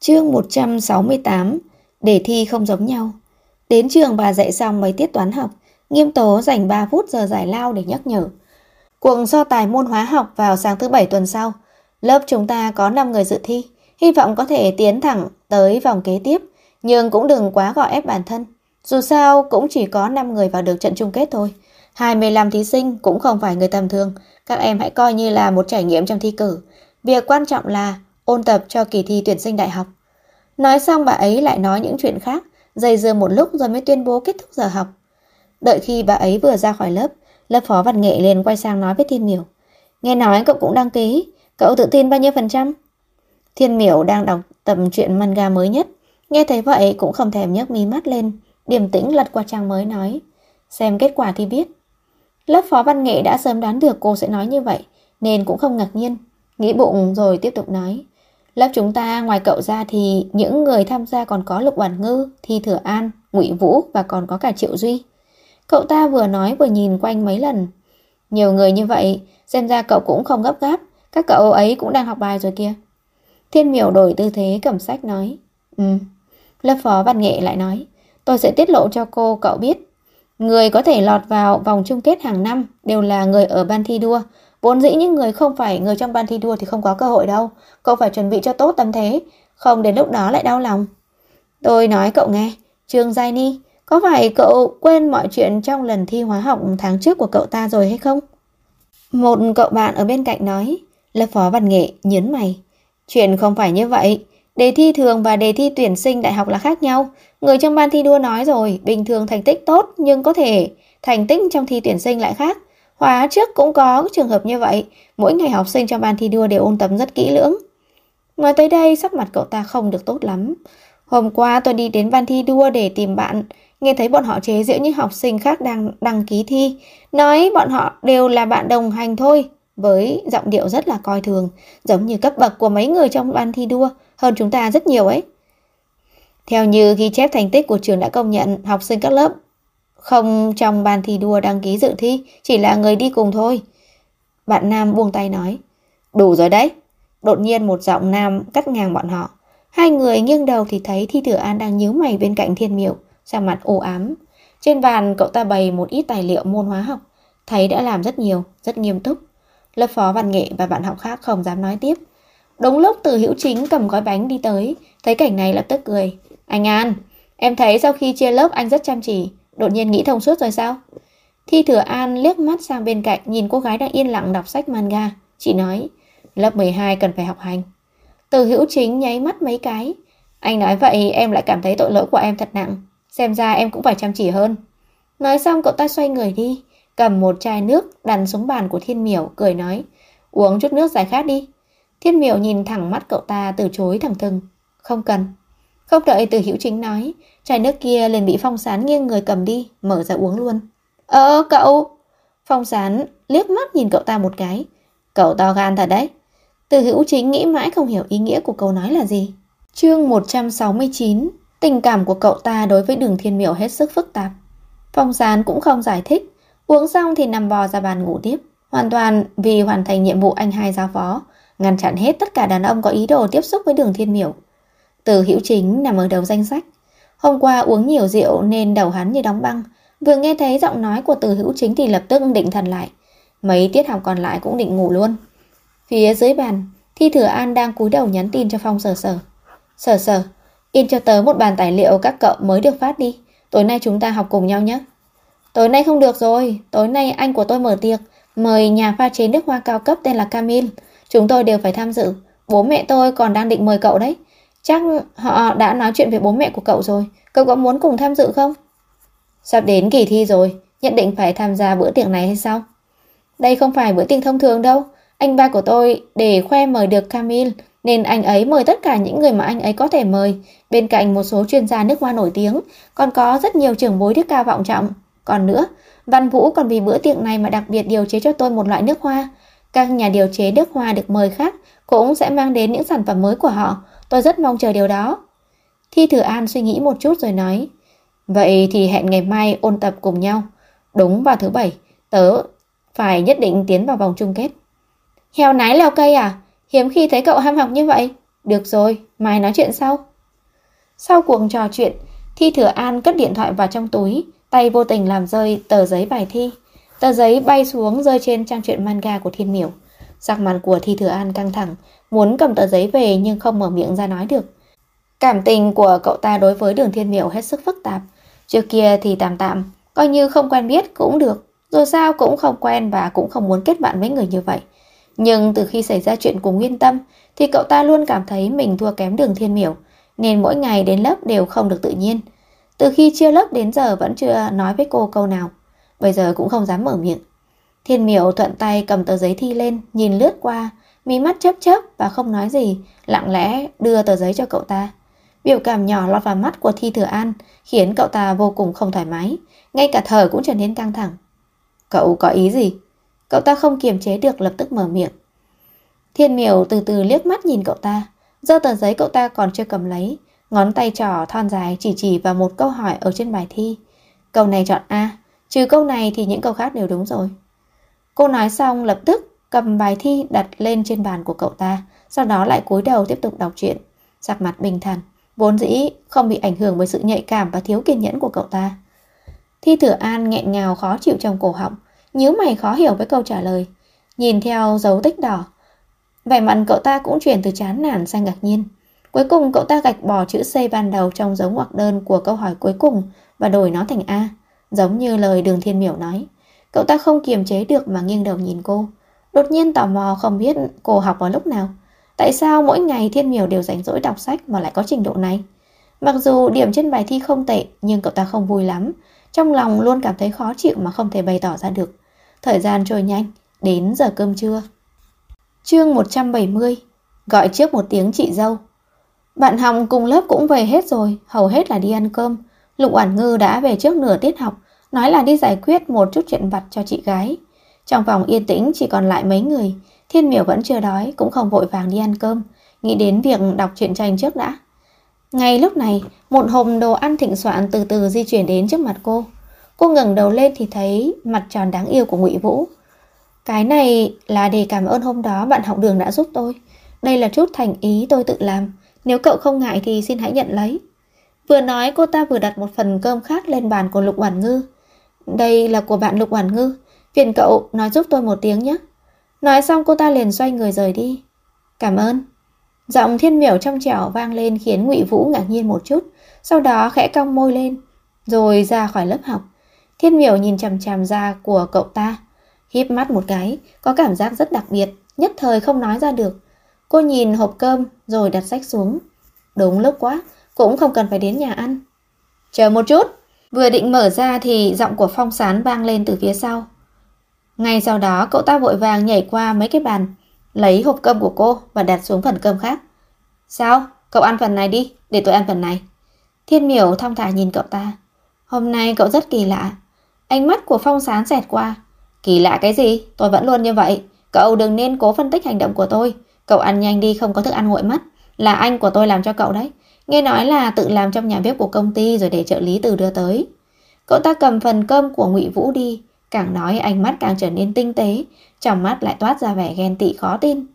Chương 168. Đề thi không giống nhau. Đến trường bà dạy xong mấy tiết toán học, Nghiêm Tố dành 3 phút giờ giải lao để nhắc nhở. Cuộc so tài môn hóa học vào sáng thứ 7 tuần sau. Lớp chúng ta có 5 người dự thi, hy vọng có thể tiến thẳng tới vòng kế tiếp, nhưng cũng đừng quá gò ép bản thân. Dù sao cũng chỉ có 5 người vào được trận chung kết thôi. 25 thí sinh cũng không phải người tầm thường, các em hãy coi như là một trải nghiệm trong thi cử. Việc quan trọng là ôn tập cho kỳ thi tuyển sinh đại học. Nói xong bà ấy lại nói những chuyện khác, dây dưa một lúc rồi mới tuyên bố kết thúc giờ học. Đợi khi bà ấy vừa ra khỏi lớp, lớp phó văn nghệ liền quay sang nói với Thiên Miểu. Nghe nói cậu cũng đăng ký, cậu tự tin bao nhiêu %? Thiên Miểu đang đọc tập truyện manga mới nhất, nghe thấy vậy cũng không thèm nhấc mí mắt lên, điềm tĩnh lật qua trang mới nói. Xem kết quả thì biết. Lớp phó văn nghệ đã sớm đoán được cô sẽ nói như vậy, nên cũng không ngạc nhiên, nghĩ bụng rồi tiếp tục nói. Lớp chúng ta ngoài cậu ra thì những người tham gia còn có Lục Oản Ngư, Thi Thừa An, Ngụy Vũ và còn có cả Triệu Duy. Cậu ta vừa nói vừa nhìn quanh mấy lần. Nhiều người như vậy, xem ra cậu cũng không gấp gáp, các cậu ấy cũng đang học bài rồi kìa. Thiên Miểu đổi tư thế cầm sách nói. Lớp phó văn nghệ lại nói. Tôi sẽ tiết lộ cho cậu biết. Người có thể lọt vào vòng chung kết hàng năm đều là người ở ban thi đua. Vốn dĩ những người không phải người trong ban thi đua thì không có cơ hội đâu. Cậu phải chuẩn bị cho tốt tâm thế, không đến lúc đó lại đau lòng. Tôi nói cậu nghe, Trương Giai Ni, có phải cậu quên mọi chuyện trong lần thi hóa học tháng trước của cậu ta rồi hay không? Một cậu bạn ở bên cạnh nói. Lớp phó văn nghệ nhớn mày. Chuyện không phải như vậy. Đề thi thường và đề thi tuyển sinh đại học là khác nhau. Người trong ban thi đua nói rồi, bình thường thành tích tốt nhưng có thể thành tích trong thi tuyển sinh lại khác. Hóa trước cũng có trường hợp như vậy. Mỗi ngày học sinh trong ban thi đua đều ôn tập rất kỹ lưỡng. Nói tới đây sắc mặt cậu ta không được tốt lắm. Hôm qua tôi đi đến ban thi đua để tìm bạn, nghe thấy bọn họ chế giễu những học sinh khác đang đăng ký thi, nói bọn họ đều là bạn đồng hành thôi, với giọng điệu rất là coi thường, giống như cấp bậc của mấy người trong ban thi đua hơn chúng ta rất nhiều ấy. Theo như ghi chép thành tích của trường đã công nhận, học sinh các lớp không trong ban thi đua đăng ký dự thi, chỉ là người đi cùng thôi. Bạn nam buông tay nói. Đủ rồi đấy. Đột nhiên một giọng nam cắt ngang bọn họ. Hai người nghiêng đầu thì thấy Thi Thừa An đang nhíu mày bên cạnh Thiên Miểu, sang mặt u ám. Trên bàn cậu ta bày một ít tài liệu môn hóa học, thấy đã làm rất nhiều, rất nghiêm túc. Lớp phó văn nghệ và bạn học khác không dám nói tiếp. Đúng lúc Từ Hữu Chính cầm gói bánh đi tới, thấy cảnh này lập tức cười. Anh An, em thấy sau khi chia lớp anh rất chăm chỉ, đột nhiên nghĩ thông suốt rồi sao? Thi Thừa An liếc mắt sang bên cạnh, nhìn cô gái đang yên lặng đọc sách manga. Chị nói, lớp 12 cần phải học hành. Từ Hữu Chính nháy mắt mấy cái. Anh nói vậy em lại cảm thấy tội lỗi của em thật nặng. Xem ra em cũng phải chăm chỉ hơn. Nói xong cậu ta xoay người đi, cầm một chai nước đặt xuống bàn của Thiên Miểu, cười nói, uống chút nước giải khát đi. Thiên Miểu nhìn thẳng mắt cậu ta từ chối thẳng thừng. Không cần. Không đợi Từ Hữu Chính nói, chai nước kia liền bị Phong Sán nghiêng người cầm đi, mở ra uống luôn. Cậu. Phong Sán liếc mắt nhìn cậu ta một cái. Cậu to gan thật đấy. Từ Hữu Chính nghĩ mãi không hiểu ý nghĩa của câu nói là gì. Chương 169. Tình cảm của cậu ta đối với Đường Thiên Miểu hết sức phức tạp. Phong Sán cũng không giải thích. Uống xong thì nằm bò ra bàn ngủ tiếp, hoàn toàn vì hoàn thành nhiệm vụ anh hai giao phó, ngăn chặn hết tất cả đàn ông có ý đồ tiếp xúc với Đường Thiên Miểu. Từ Hữu Chính nằm ở đầu danh sách. Hôm qua uống nhiều rượu nên đầu hắn như đóng băng. Vừa nghe thấy giọng nói của Từ Hữu Chính thì lập tức định thần lại. Mấy tiết học còn lại cũng định ngủ luôn. Phía dưới bàn, Thi Thừa An đang cúi đầu nhắn tin cho Phong Sở Sở. Sở Sở, in cho tớ một bản tài liệu các cậu mới được phát đi. Tối nay chúng ta học cùng nhau nhé. Tối nay không được rồi. Tối nay anh của tôi mở tiệc, mời nhà pha chế nước hoa cao cấp tên là Camille. Chúng tôi đều phải tham dự. Bố mẹ tôi còn đang định mời cậu đấy. Chắc họ đã nói chuyện với bố mẹ của cậu rồi. Cậu có muốn cùng tham dự không? Sắp đến kỳ thi rồi, nhất định phải tham gia bữa tiệc này hay sao? Đây không phải bữa tiệc thông thường đâu. Anh ba của tôi để khoe mời được Camille, nên anh ấy mời tất cả những người mà anh ấy có thể mời. Bên cạnh một số chuyên gia nước hoa nổi tiếng, còn có rất nhiều trưởng bối đức cao vọng trọng. Còn nữa, Văn Vũ còn vì bữa tiệc này mà đặc biệt điều chế cho tôi một loại nước hoa. Các nhà điều chế nước hoa được mời khác cũng sẽ mang đến những sản phẩm mới của họ. Tôi rất mong chờ điều đó. Thi Thừa An suy nghĩ một chút rồi nói, vậy thì hẹn ngày mai ôn tập cùng nhau. Đúng vào thứ 7, tớ phải nhất định tiến vào vòng chung kết. Heo nái leo cây à? Hiếm khi thấy cậu ham học như vậy. Được rồi, mai nói chuyện sau. Sau cuộc trò chuyện, Thi Thừa An cất điện thoại vào trong túi, tay vô tình làm rơi tờ giấy bài thi. Tờ giấy bay xuống rơi trên trang truyện manga của Thiên Miểu. Sắc mặt của Thi Thừa An căng thẳng, muốn cầm tờ giấy về nhưng không mở miệng ra nói được. Cảm tình của cậu ta đối với Đường Thiên Miểu hết sức phức tạp. Trước kia thì tạm tạm, coi như không quen biết cũng được. Dù sao cũng không quen và cũng không muốn kết bạn với người như vậy. Nhưng từ khi xảy ra chuyện cùng Nguyên Tâm thì cậu ta luôn cảm thấy mình thua kém Đường Thiên Miểu, nên mỗi ngày đến lớp đều không được tự nhiên. Từ khi chia lớp đến giờ vẫn chưa nói với cô câu nào, bây giờ cũng không dám mở miệng. Thiên Miểu thuận tay cầm tờ giấy thi lên, nhìn lướt qua, mí mắt chớp chớp và không nói gì, lặng lẽ đưa tờ giấy cho cậu ta. Biểu cảm nhỏ lọt vào mắt của Thi Thừa An khiến cậu ta vô cùng không thoải mái, ngay cả thở cũng trở nên căng thẳng. Cậu có ý gì? Cậu ta không kiềm chế được lập tức mở miệng. Thiên Miểu từ từ liếc mắt nhìn cậu ta, giơ tờ giấy cậu ta còn chưa cầm lấy, ngón tay trỏ thon dài chỉ vào một câu hỏi ở trên bài thi. Câu này chọn A, trừ câu này thì những câu khác đều đúng rồi. Cô nói xong lập tức cầm bài thi đặt lên trên bàn của cậu ta, sau đó lại cúi đầu tiếp tục đọc truyện, sắc mặt bình thản, vốn dĩ không bị ảnh hưởng bởi sự nhạy cảm và thiếu kiên nhẫn của cậu ta. Thi Thừa An nghẹn ngào khó chịu trong cổ họng, nhíu mày khó hiểu với câu trả lời, nhìn theo dấu tích đỏ. Vẻ mặt cậu ta cũng chuyển từ chán nản sang ngạc nhiên. Cuối cùng cậu ta gạch bỏ chữ C ban đầu trong dấu ngoặc đơn của câu hỏi cuối cùng và đổi nó thành A, giống như lời Đường Thiên Miểu nói. Cậu ta không kiềm chế được mà nghiêng đầu nhìn cô, đột nhiên tò mò không biết cô học vào lúc nào. Tại sao mỗi ngày Thiên Miểu đều rảnh rỗi đọc sách mà lại có trình độ này? Mặc dù điểm trên bài thi không tệ, nhưng cậu ta không vui lắm, trong lòng luôn cảm thấy khó chịu mà không thể bày tỏ ra được. Thời gian trôi nhanh, đến giờ cơm trưa. Chương 170. Gọi trước một tiếng chị dâu. Bạn học cùng lớp cũng về hết rồi, hầu hết là đi ăn cơm. Lục Oản Ngư đã về trước nửa tiết học, nói là đi giải quyết một chút chuyện vặt cho chị gái. Trong phòng yên tĩnh chỉ còn lại mấy người. Thiên Miểu vẫn chưa đói, cũng không vội vàng đi ăn cơm, nghĩ đến việc đọc truyện tranh trước đã. Ngay lúc này, một hộp đồ ăn thịnh soạn từ từ di chuyển đến trước mặt cô. Cô ngẩng đầu lên thì thấy mặt tròn đáng yêu của Ngụy Vũ. Cái này là để cảm ơn hôm đó bạn học Đường đã giúp tôi. Đây là chút thành ý tôi tự làm. Nếu cậu không ngại thì xin hãy nhận lấy. Vừa nói cô ta vừa đặt một phần cơm khác lên bàn của Lục Oản Ngư. Đây là của bạn Lục Oản Ngư, phiền cậu nói giúp tôi một tiếng nhé. Nói xong cô ta liền xoay người rời đi. Cảm ơn. Giọng Thiên Miểu trong trẻo vang lên khiến Ngụy Vũ ngạc nhiên một chút, sau đó khẽ cong môi lên, rồi ra khỏi lớp học. Thiên Miểu nhìn chằm chằm da của cậu ta, híp mắt một cái, có cảm giác rất đặc biệt, nhất thời không nói ra được. Cô nhìn hộp cơm rồi đặt sách xuống. Đúng lúc quá, cũng không cần phải đến nhà ăn. Chờ một chút. Vừa định mở ra thì giọng của Phong Sán vang lên từ phía sau. Ngay sau đó cậu ta vội vàng nhảy qua mấy cái bàn, lấy hộp cơm của cô và đặt xuống phần cơm khác. Sao? Cậu ăn phần này đi, để tôi ăn phần này. Thiên Miểu thong thả nhìn cậu ta. Hôm nay cậu rất kỳ lạ. Ánh mắt của Phong Sán xẹt qua. Kỳ lạ cái gì? Tôi vẫn luôn như vậy. Cậu đừng nên cố phân tích hành động của tôi. Cậu ăn nhanh đi, không có thức ăn nguội mất. Là anh của tôi làm cho cậu đấy. Nghe nói là tự làm trong nhà bếp của công ty rồi để trợ lý từ đưa tới. Cậu ta cầm phần cơm của Ngụy Vũ đi, càng nói ánh mắt càng trở nên tinh tế, trong mắt lại toát ra vẻ ghen tị khó tin.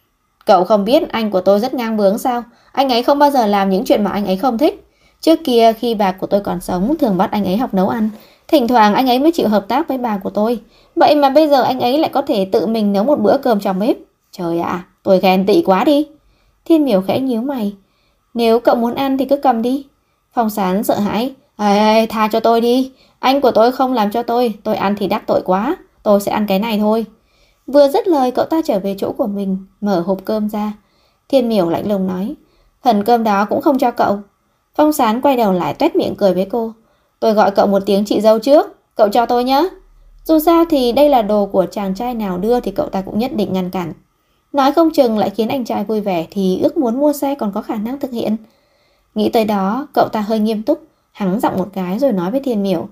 Cậu không biết anh của tôi rất ngang bướng sao? Anh ấy không bao giờ làm những chuyện mà anh ấy không thích. Trước kia khi bà của tôi còn sống thường bắt anh ấy học nấu ăn. Thỉnh thoảng anh ấy mới chịu hợp tác với bà của tôi. Vậy mà bây giờ anh ấy lại có thể tự mình nấu một bữa cơm trong bếp. Trời ạ, tôi ghen tị quá đi. Thiên Miểu khẽ nhíu mày. Nếu cậu muốn ăn thì cứ cầm đi. Phong Sán sợ hãi. Ê, tha cho tôi đi. Anh của tôi không làm cho tôi ăn thì đắc tội quá. Tôi sẽ ăn cái này thôi. Vừa dứt lời cậu ta trở về chỗ của mình, mở hộp cơm ra. Thiên Miểu lạnh lùng nói. Phần cơm đó cũng không cho cậu. Phong Sán quay đầu lại tuét miệng cười với cô. Tôi gọi cậu một tiếng chị dâu trước, cậu cho tôi nhé. Dù sao thì đây là đồ của chàng trai nào đưa thì cậu ta cũng nhất định ngăn cản. Nói không chừng lại khiến anh trai vui vẻ thì ước muốn mua xe còn có khả năng thực hiện. Nghĩ tới đó, cậu ta hơi nghiêm túc, hắng giọng một cái rồi nói với Thiên Miểu.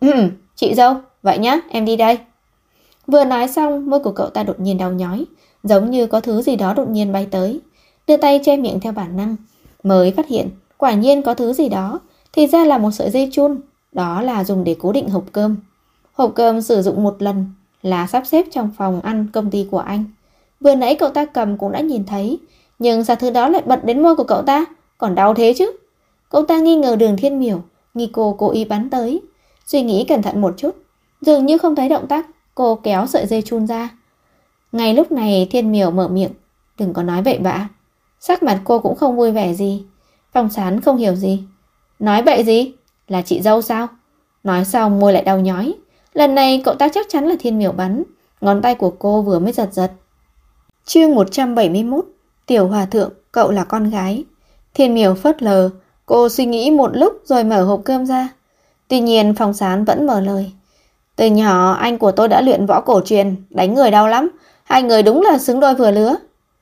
Chị dâu, vậy nhá, em đi đây. Vừa nói xong, môi của cậu ta đột nhiên đau nhói, giống như có thứ gì đó đột nhiên bay tới. Đưa tay che miệng theo bản năng, mới phát hiện, quả nhiên có thứ gì đó, thì ra là một sợi dây chun, đó là dùng để cố định hộp cơm. Hộp cơm sử dụng một lần, là sắp xếp trong phòng ăn công ty của anh. Vừa nãy cậu ta cầm cũng đã nhìn thấy, Nhưng sao thứ đó lại bật đến môi của cậu ta, còn đau thế chứ? Cậu ta nghi ngờ Đường Thiên Miểu, nghi cô cố ý bắn tới. Suy nghĩ cẩn thận một chút, dường như không thấy động tác, cô kéo sợi dây chun ra. Ngay lúc này Thiên Miểu mở miệng, đừng có nói bậy bạ. Sắc mặt cô cũng không vui vẻ gì. Phong Sán không hiểu gì. Nói bậy gì? Là chị dâu sao? Nói xong môi lại đau nhói. Lần này cậu ta chắc chắn là Thiên Miểu bắn. Ngón tay của cô vừa mới giật giật. Chương 171. Tiểu Hòa Thượng, cậu là con gái. Thiên Miểu phớt lờ. Cô suy nghĩ một lúc rồi mở hộp cơm ra. Tuy nhiên Phong Sán vẫn mở lời. Từ nhỏ anh của tôi đã luyện võ cổ truyền, đánh người đau lắm. Hai người đúng là xứng đôi vừa lứa.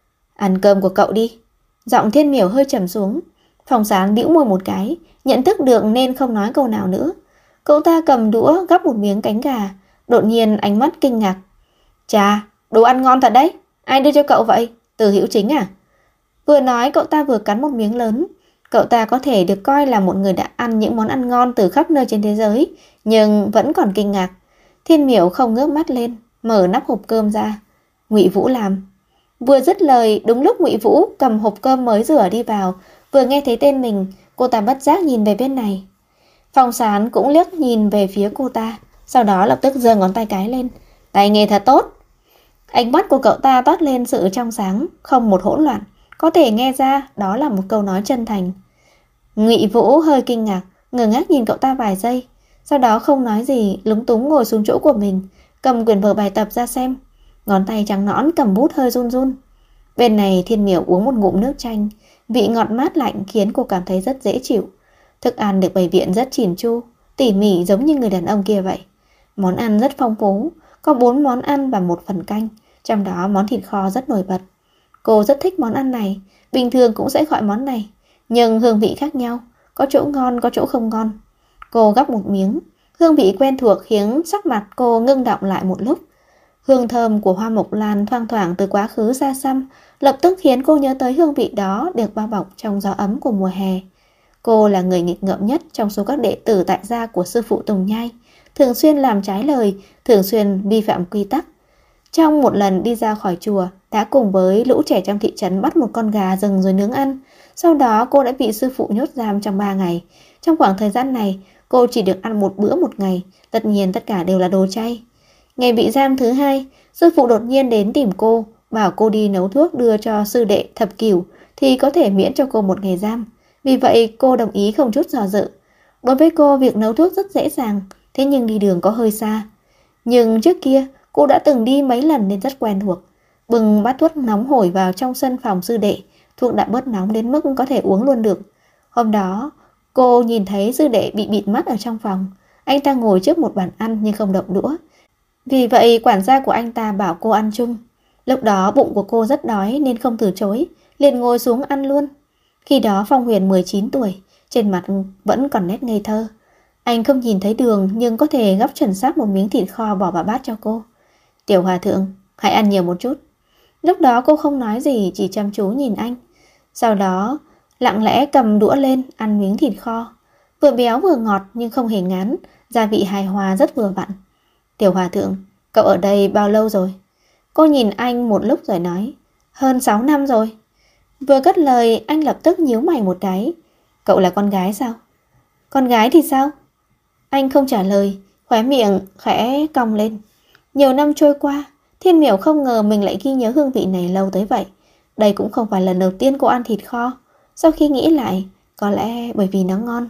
Ăn cơm của cậu đi. Giọng Thiên Miểu hơi trầm xuống. Phong Sán bĩu môi một cái, nhận thức được nên không nói câu nào nữa. Cậu ta cầm đũa gắp một miếng cánh gà, đột nhiên ánh mắt kinh ngạc. Chà, đồ ăn ngon thật đấy. Ai đưa cho cậu vậy? Từ Hữu Chính à? Vừa nói cậu ta vừa cắn một miếng lớn. Cậu ta có thể được coi là một người đã ăn những món ăn ngon từ khắp nơi trên thế giới, nhưng vẫn còn kinh ngạc. Thiên Miểu không ngước mắt lên, mở nắp hộp cơm ra. Ngụy Vũ làm. Vừa dứt lời, đúng lúc Ngụy Vũ cầm hộp cơm mới rửa đi vào, vừa nghe thấy tên mình, cô ta bất giác nhìn về bên này. Phong Sán cũng liếc nhìn về phía cô ta, sau đó lập tức giơ ngón tay cái lên. Tay nghề thật tốt. Ánh mắt của cậu ta toát lên sự trong sáng, không một hỗn loạn, có thể nghe ra đó là một câu nói chân thành. Ngụy Vũ hơi kinh ngạc, ngơ ngác nhìn cậu ta vài giây, sau đó không nói gì, lúng túng ngồi xuống chỗ của mình, cầm quyển vở bài tập ra xem. Ngón tay trắng nõn cầm bút hơi run run. Bên này Thiên Miểu uống một ngụm nước chanh, vị ngọt mát lạnh khiến cô cảm thấy rất dễ chịu. Thức ăn được bày biện rất chỉn chu, tỉ mỉ giống như người đàn ông kia vậy. Món ăn rất phong phú, có 4 món ăn và 1 phần canh, trong đó món thịt kho rất nổi bật. Cô rất thích món ăn này, bình thường cũng sẽ gọi món này, nhưng hương vị khác nhau, có chỗ ngon có chỗ không ngon. Cô gắp một miếng, hương vị quen thuộc khiến sắc mặt cô ngưng đọng lại một lúc. Hương thơm của hoa mộc lan thoang thoảng từ quá khứ xa xăm, lập tức khiến cô nhớ tới hương vị đó được bao bọc trong gió ấm của mùa hè. Cô là người nghịch ngợm nhất trong số các đệ tử tại gia của sư phụ Tùng Nhai, thường xuyên làm trái lời, thường xuyên vi phạm quy tắc. Trong một lần đi ra khỏi chùa, đã cùng với lũ trẻ trong thị trấn bắt một con gà rừng rồi nướng ăn. Sau đó cô đã bị sư phụ nhốt giam trong 3 ngày. Trong khoảng thời gian này, cô chỉ được ăn một bữa một ngày, tất nhiên tất cả đều là đồ chay. Ngày bị giam thứ 2, sư phụ đột nhiên đến tìm cô, bảo cô đi nấu thuốc đưa cho sư đệ Thập Cửu thì có thể miễn cho cô 1 ngày giam. Vì vậy cô đồng ý không chút do dự. Đối với cô việc nấu thuốc rất dễ dàng, thế nhưng đi đường có hơi xa. Nhưng trước kia cô đã từng đi mấy lần nên rất quen thuộc. Bừng bát thuốc nóng hổi vào trong sân phòng sư đệ, thuốc đã bớt nóng đến mức có thể uống luôn được. Hôm đó cô nhìn thấy sư đệ bị bịt mắt ở trong phòng. Anh ta ngồi trước một bàn ăn nhưng không động đũa. Vì vậy quản gia của anh ta bảo cô ăn chung. Lúc đó bụng của cô rất đói nên không từ chối, liền ngồi xuống ăn luôn. Khi đó Phong Huyền 19 tuổi, trên mặt vẫn còn nét ngây thơ. Anh không nhìn thấy đường nhưng có thể gắp chuẩn xác một miếng thịt kho bỏ vào bát cho cô. Tiểu Hòa Thượng, hãy ăn nhiều một chút. Lúc đó cô không nói gì, chỉ chăm chú nhìn anh. Sau đó lặng lẽ cầm đũa lên ăn miếng thịt kho. Vừa béo vừa ngọt nhưng không hề ngán, gia vị hài hòa rất vừa vặn. Tiểu Hòa Thượng, cậu ở đây bao lâu rồi? Cô nhìn anh một lúc rồi nói, hơn 6 năm rồi. Vừa cất lời anh lập tức nhíu mày một cái. Cậu là con gái sao? Con gái thì sao? Anh không trả lời, khóe miệng khẽ cong lên. Nhiều năm trôi qua, Thiên Miểu không ngờ mình lại ghi nhớ hương vị này lâu tới vậy. Đây cũng không phải lần đầu tiên cô ăn thịt kho. Sau khi nghĩ lại, có lẽ bởi vì nó ngon.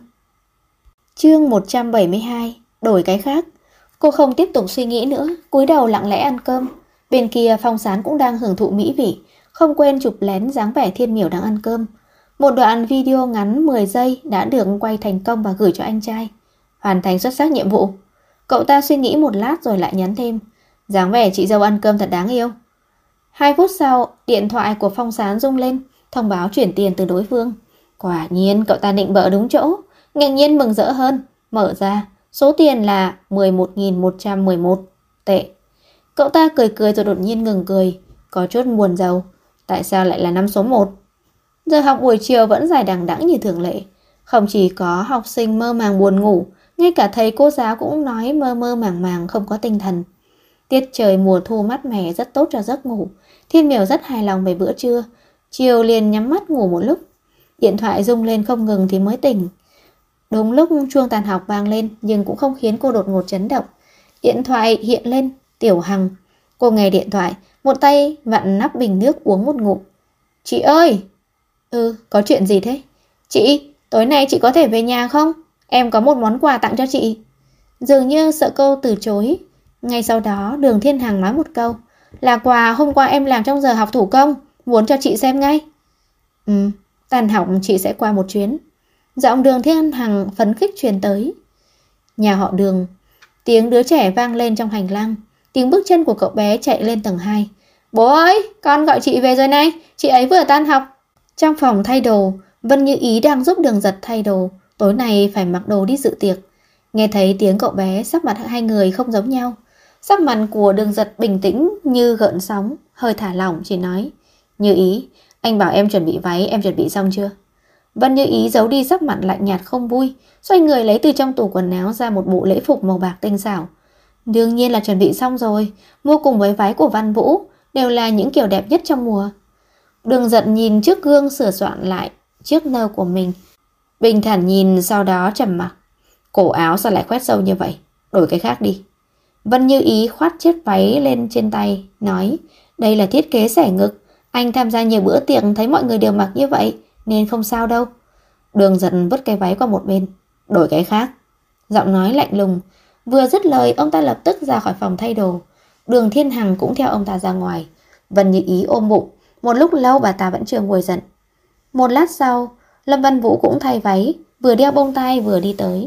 Chương 172. Đổi cái khác. Cô không tiếp tục suy nghĩ nữa, cúi đầu lặng lẽ ăn cơm. Bên kia Phong Sán cũng đang hưởng thụ mỹ vị, không quên chụp lén dáng vẻ Thiên Miểu đang ăn cơm. Một đoạn video ngắn 10 giây đã được quay thành công và gửi cho anh trai. Hoàn thành xuất sắc nhiệm vụ. Cậu ta suy nghĩ một lát rồi lại nhắn thêm, dáng vẻ chị dâu ăn cơm thật đáng yêu. 2 phút sau, điện thoại của Phong Sán rung lên, thông báo chuyển tiền từ đối phương. Quả nhiên cậu ta định bợ đúng chỗ. Ngạc nhiên mừng rỡ hơn, mở ra, số tiền là 11.111 tệ. Cậu ta cười cười rồi đột nhiên ngừng cười, có chút buồn rầu. Tại sao lại là năm số 1? Giờ học buổi chiều vẫn dài đằng đẵng như thường lệ. Không chỉ có học sinh mơ màng buồn ngủ, ngay cả thầy cô giáo cũng nói mơ mơ màng màng không có tinh thần. Tiết trời mùa thu mát mẻ rất tốt cho giấc ngủ. Thiên Miểu rất hài lòng về bữa trưa. chiều liền nhắm mắt ngủ một lúc. Điện thoại rung lên không ngừng thì mới tỉnh. Đúng lúc chuông tan học vang lên, nhưng cũng không khiến cô đột ngột chấn động. Điện thoại hiện lên, Tiểu Hằng. Cô nghe điện thoại, một tay vặn nắp bình nước uống một ngụm. Chị ơi! Có chuyện gì thế? Chị, tối nay chị có thể về nhà không? Em có một món quà tặng cho chị. Dường như sợ cô từ chối. Ngay sau đó Đường Thiên Hằng nói một câu. Là quà hôm qua em làm trong giờ học thủ công, muốn cho chị xem ngay. Tan học chị sẽ qua một chuyến. Giọng Đường Thiên Hằng phấn khích truyền tới. Nhà họ Đường. Tiếng đứa trẻ vang lên trong hành lang. Tiếng bước chân của cậu bé chạy lên tầng 2. Bố ơi, con gọi chị về rồi này. Chị ấy vừa tan học. Trong phòng thay đồ, Vân Như Ý đang giúp Đường Giật thay đồ. Tối nay phải mặc đồ đi dự tiệc. Nghe thấy tiếng cậu bé, sắc mặt hai người không giống nhau. Sắc mặt của Đường Giật bình tĩnh như gợn sóng, hơi thả lỏng chỉ nói. Như Ý, anh bảo em chuẩn bị váy, em chuẩn bị xong chưa? Vân Như Ý giấu đi sắc mặt lạnh nhạt không vui, xoay người lấy từ trong tủ quần áo ra một bộ lễ phục màu bạc tinh xảo. Đương nhiên là chuẩn bị xong rồi, mua cùng với váy của Văn Vũ, đều là những kiểu đẹp nhất trong mùa. Đường Giật nhìn trước gương sửa soạn lại chiếc nơ của mình, bình thản nhìn sau đó trầm mặc. Cổ áo sao lại khoét sâu như vậy? Đổi cái khác đi. Vân Như Ý khoát chiếc váy lên trên tay, nói, đây là thiết kế xẻ ngực. Anh tham gia nhiều bữa tiệc thấy mọi người đều mặc như vậy, nên không sao đâu. Đường Giật vứt cái váy qua một bên. Đổi cái khác. Giọng nói lạnh lùng. Vừa dứt lời, ông ta lập tức ra khỏi phòng thay đồ. Đường Thiên Hằng cũng theo ông ta ra ngoài. Vân Như Ý ôm bụng. Một lúc lâu bà ta vẫn chưa nguôi giận. Một lát sau, Lâm Văn Vũ cũng thay váy, vừa đeo bông tai vừa đi tới.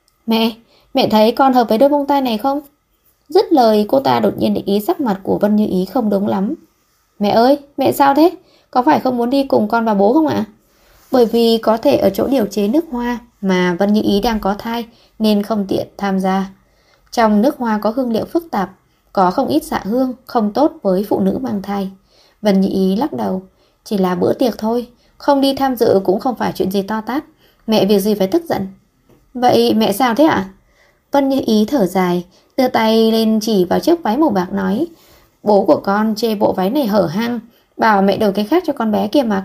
Mẹ thấy con hợp với đôi bông tai này không? Dứt lời, cô ta đột nhiên để ý sắc mặt của Vân Như Ý không đúng lắm. Mẹ ơi, mẹ sao thế? Có phải không muốn đi cùng con và bố không ạ? Bởi vì có thể ở chỗ điều chế nước hoa mà Vân Như Ý đang có thai nên không tiện tham gia. Trong nước hoa có hương liệu phức tạp, có không ít xạ hương không tốt với phụ nữ mang thai. Vân Như Ý lắc đầu. Chỉ là bữa tiệc thôi, không đi tham dự cũng không phải chuyện gì to tát. Mẹ việc gì phải tức giận? Vậy mẹ sao thế ạ? Vân Như Ý thở dài, đưa tay lên chỉ vào chiếc váy màu bạc nói. Bố của con chê bộ váy này hở hang, bảo mẹ đổi cái khác cho con bé kia mặc.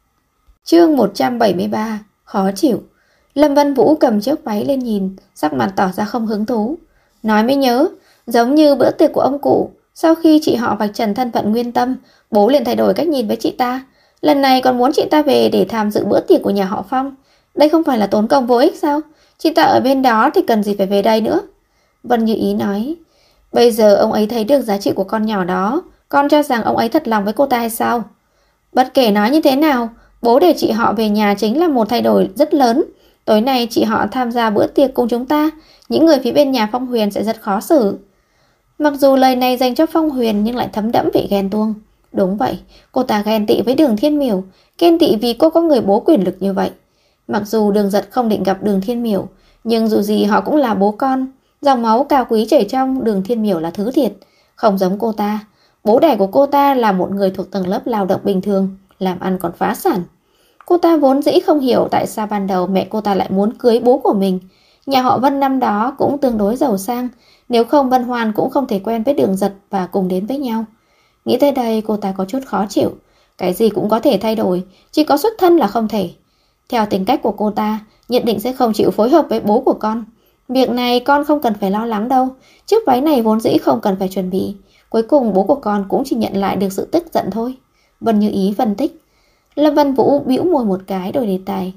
Chương 173. Khó chịu. Lâm Văn Vũ cầm chiếc váy lên nhìn, sắc mặt tỏ ra không hứng thú. Nói mới nhớ, giống như bữa tiệc của ông cụ, sau khi chị họ vạch trần thân phận Nguyên Tâm, bố liền thay đổi cách nhìn với chị ta. Lần này còn muốn chị ta về để tham dự bữa tiệc của nhà họ Phong. Đây không phải là tốn công vô ích sao? Chị ta ở bên đó thì cần gì phải về đây nữa? Vân Như Ý nói. Bây giờ ông ấy thấy được giá trị của con nhỏ đó, con cho rằng ông ấy thật lòng với cô ta hay sao? Bất kể nói như thế nào, bố để chị họ về nhà chính là một thay đổi rất lớn. Tối nay chị họ tham gia bữa tiệc cùng chúng ta, những người phía bên nhà Phong Huyền sẽ rất khó xử. Mặc dù lời này dành cho Phong Huyền nhưng lại thấm đẫm vị ghen tuông. Đúng vậy, cô ta ghen tị với Đường Thiên Miểu, ghen tị vì cô có người bố quyền lực như vậy. Mặc dù Đường Giật không định gặp Đường Thiên Miểu, nhưng dù gì họ cũng là bố con. Dòng máu cao quý chảy trong, Đường Thiên Miểu là thứ thiệt, không giống cô ta. Bố đẻ của cô ta là một người thuộc tầng lớp lao động bình thường, làm ăn còn phá sản. Cô ta vốn dĩ không hiểu tại sao ban đầu mẹ cô ta lại muốn cưới bố của mình. Nhà họ Vân năm đó cũng tương đối giàu sang, nếu không Vân Hoan cũng không thể quen với Đường Giật và cùng đến với nhau. Nghĩ tới đây cô ta có chút khó chịu. Cái gì cũng có thể thay đổi, chỉ có xuất thân là không thể. Theo tính cách của cô ta, nhất định sẽ không chịu phối hợp với bố của con. Việc này con không cần phải lo lắng đâu. Chiếc váy này vốn dĩ không cần phải chuẩn bị. Cuối cùng bố của con cũng chỉ nhận lại được sự tức giận thôi. Vân Như Ý phân tích. Lâm Văn Vũ bĩu môi một cái đổi đề tài.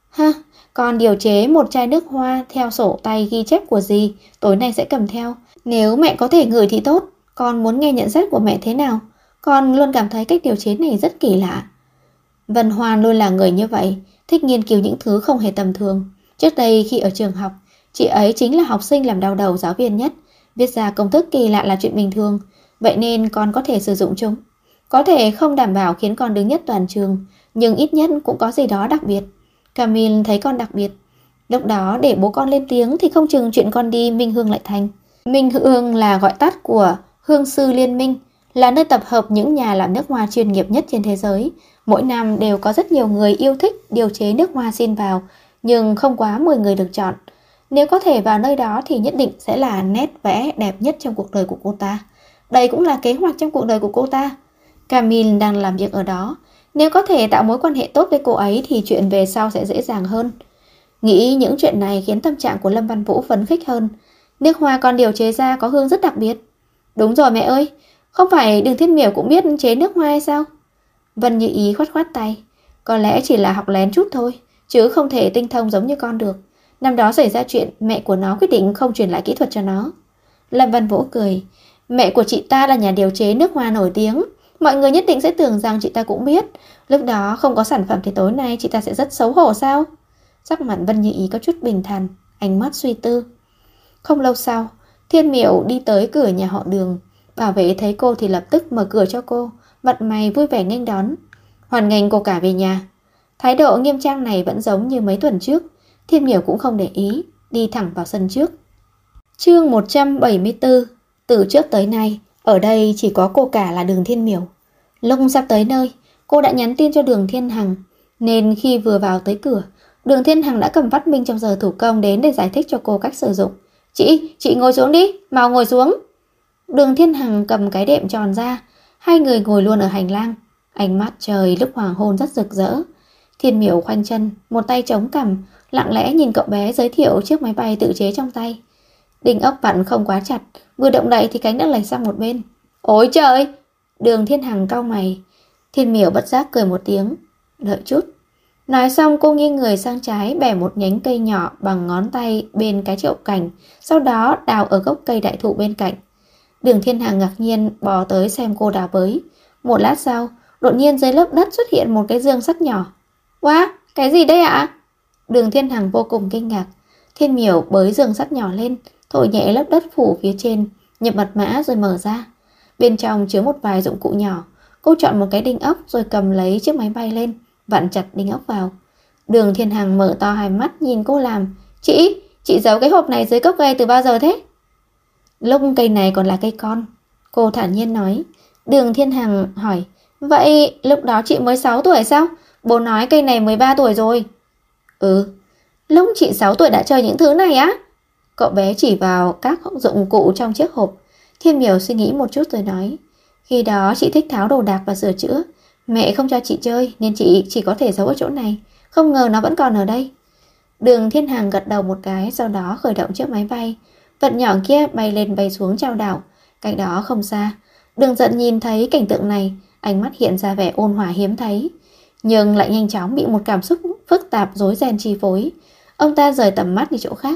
Con điều chế một chai nước hoa theo sổ tay ghi chép của dì, tối nay sẽ cầm theo. Nếu mẹ có thể ngửi thì tốt. Con muốn nghe nhận xét của mẹ thế nào? Con luôn cảm thấy cách điều chế này rất kỳ lạ. Vân Hoan luôn là người như vậy, thích nghiên cứu những thứ không hề tầm thường. Trước đây khi ở trường học, chị ấy chính là học sinh làm đau đầu giáo viên nhất. Viết ra công thức kỳ lạ là chuyện bình thường, vậy nên con có thể sử dụng chúng. Có thể không đảm bảo khiến con đứng nhất toàn trường, nhưng ít nhất cũng có gì đó đặc biệt. Camille thấy con đặc biệt. Lúc đó để bố con lên tiếng thì không chừng chuyện con đi Minh Hương lại thành. Minh Hương là gọi tắt của Hương sư Liên minh, là nơi tập hợp những nhà làm nước hoa chuyên nghiệp nhất trên thế giới. Mỗi năm đều có rất nhiều người yêu thích điều chế nước hoa xin vào, nhưng không quá 10 người được chọn. Nếu có thể vào nơi đó thì nhất định sẽ là nét vẽ đẹp nhất trong cuộc đời của cô ta. Đây cũng là kế hoạch trong cuộc đời của cô ta. Camille đang làm việc ở đó. Nếu có thể tạo mối quan hệ tốt với cô ấy thì chuyện về sau sẽ dễ dàng hơn. Nghĩ những chuyện này khiến tâm trạng của Lâm Văn Vũ phấn khích hơn. Nước hoa con điều chế ra có hương rất đặc biệt. Đúng rồi mẹ ơi, không phải Đường Thiên Miểu cũng biết chế nước hoa hay sao? Vân Như Ý khoát khoát tay. Có lẽ chỉ là học lén chút thôi, chứ không thể tinh thông giống như con được. Năm đó xảy ra chuyện, mẹ của nó quyết định không truyền lại kỹ thuật cho nó. Lâm Văn Vũ cười. Mẹ của chị ta là nhà điều chế nước hoa nổi tiếng. Mọi người nhất định sẽ tưởng rằng chị ta cũng biết. Lúc đó không có sản phẩm thì tối nay chị ta sẽ rất xấu hổ sao? Sắc mặt Vân Như Ý có chút bình thản, ánh mắt suy tư. Không lâu sau, Thiên Miểu đi tới cửa nhà họ Đường. Bảo vệ thấy cô thì lập tức mở cửa cho cô, mặt mày vui vẻ nghênh đón. Hoan nghênh cô cả về nhà. Thái độ nghiêm trang này vẫn giống như mấy tuần trước. Thiên Miểu cũng không để ý, đi thẳng vào sân trước. Chương 174. Từ trước tới nay, ở đây chỉ có cô cả là Đường Thiên Miểu. Lúc sắp tới nơi, cô đã nhắn tin cho Đường Thiên Hằng, nên khi vừa vào tới cửa, Đường Thiên Hằng đã cầm phát minh trong giờ thủ công đến để giải thích cho cô cách sử dụng. Chị ngồi xuống đi, mau ngồi xuống. Đường Thiên Hằng cầm cái đệm tròn ra, hai người ngồi luôn ở hành lang. Ánh mắt trời lúc hoàng hôn rất rực rỡ. Thiên Miểu khoanh chân, một tay chống cằm, lặng lẽ nhìn cậu bé giới thiệu chiếc máy bay tự chế trong tay. Đinh ốc vặn không quá chặt, vừa động đậy thì cánh đã lệch sang một bên. Ôi trời! Đường Thiên Hằng cau mày. Thiên Miểu bất giác cười một tiếng. Đợi chút. Nói xong cô nghiêng người sang trái, bẻ một nhánh cây nhỏ bằng ngón tay bên cái chậu cảnh, sau đó đào ở gốc cây đại thụ bên cạnh. Đường Thiên Hằng ngạc nhiên bò tới xem cô đào bới. Một lát sau, đột nhiên dưới lớp đất xuất hiện một cái dương sắt nhỏ. Wow, cái gì đây ạ? Đường Thiên Hằng vô cùng kinh ngạc. Thiên Miểu bới dương sắt nhỏ lên, thổi nhẹ lớp đất phủ phía trên, nhập mật mã rồi mở ra. Bên trong chứa một vài dụng cụ nhỏ. Cô chọn một cái đinh ốc rồi cầm lấy chiếc máy bay lên, vặn chặt đinh ốc vào. Đường Thiên Hằng mở to hai mắt nhìn cô làm. Chị giấu cái hộp này dưới gốc cây từ bao giờ thế? Lúc cây này còn là cây con, cô thản nhiên nói. Đường Thiên Hằng hỏi. Vậy lúc đó chị mới 6 tuổi sao? Bố nói cây này 13 tuổi rồi. Ừ. Lúc chị 6 tuổi đã chơi những thứ này á? Cậu bé chỉ vào các dụng cụ trong chiếc hộp. Thiên Miểu suy nghĩ một chút rồi nói. Khi đó chị thích tháo đồ đạc và sửa chữa. Mẹ không cho chị chơi nên chị chỉ có thể giấu ở chỗ này. Không ngờ nó vẫn còn ở đây. Đường Thiên Hằng gật đầu một cái, sau đó khởi động chiếc máy bay. Vật nhỏ kia bay lên bay xuống chao đảo. Cách đó không xa, Đường Giận nhìn thấy cảnh tượng này, ánh mắt hiện ra vẻ ôn hòa hiếm thấy, nhưng lại nhanh chóng bị một cảm xúc phức tạp rối ren chi phối. Ông ta rời tầm mắt đi chỗ khác.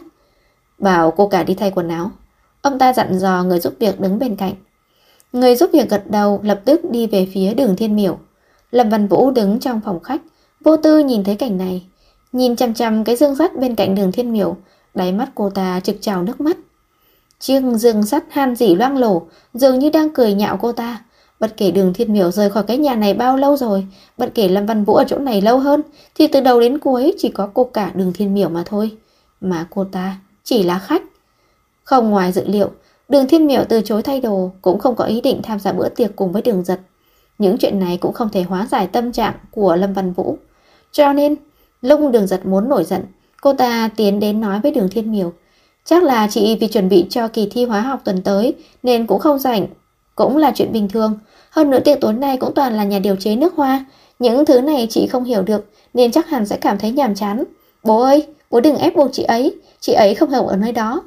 Bảo cô cả đi thay quần áo. Ông ta dặn dò người giúp việc đứng bên cạnh. Người giúp việc gật đầu, lập tức đi về phía Đường Thiên Miểu. Lâm Văn Vũ đứng trong phòng khách, vô tư nhìn thấy cảnh này, nhìn chằm chằm cái dương sắt bên cạnh Đường Thiên Miểu, đáy mắt cô ta trực trào nước mắt. Chiếc dương sắt han dỉ loang lổ, dường như đang cười nhạo cô ta. Bất kể Đường Thiên Miểu rời khỏi cái nhà này bao lâu rồi, bất kể Lâm Văn Vũ ở chỗ này lâu hơn, thì từ đầu đến cuối chỉ có cô cả Đường Thiên Miểu mà thôi. Mà cô ta chỉ là khách. Không ngoài dự liệu, Đường Thiên Miểu từ chối thay đồ, cũng không có ý định tham gia bữa tiệc cùng với Đường Giật. Những chuyện này cũng không thể hóa giải tâm trạng của Lâm Văn Vũ. Cho nên, lúc Đường Giật muốn nổi giận, cô ta tiến đến nói với Đường Thiên Miểu. Chắc là chị vì chuẩn bị cho kỳ thi hóa học tuần tới nên cũng không rảnh. Cũng là chuyện bình thường. Hơn nữa tiệc tối nay cũng toàn là nhà điều chế nước hoa. Những thứ này chị không hiểu được nên chắc hẳn sẽ cảm thấy nhàm chán. Bố ơi, bố đừng ép buộc chị ấy không hợp ở nơi đó.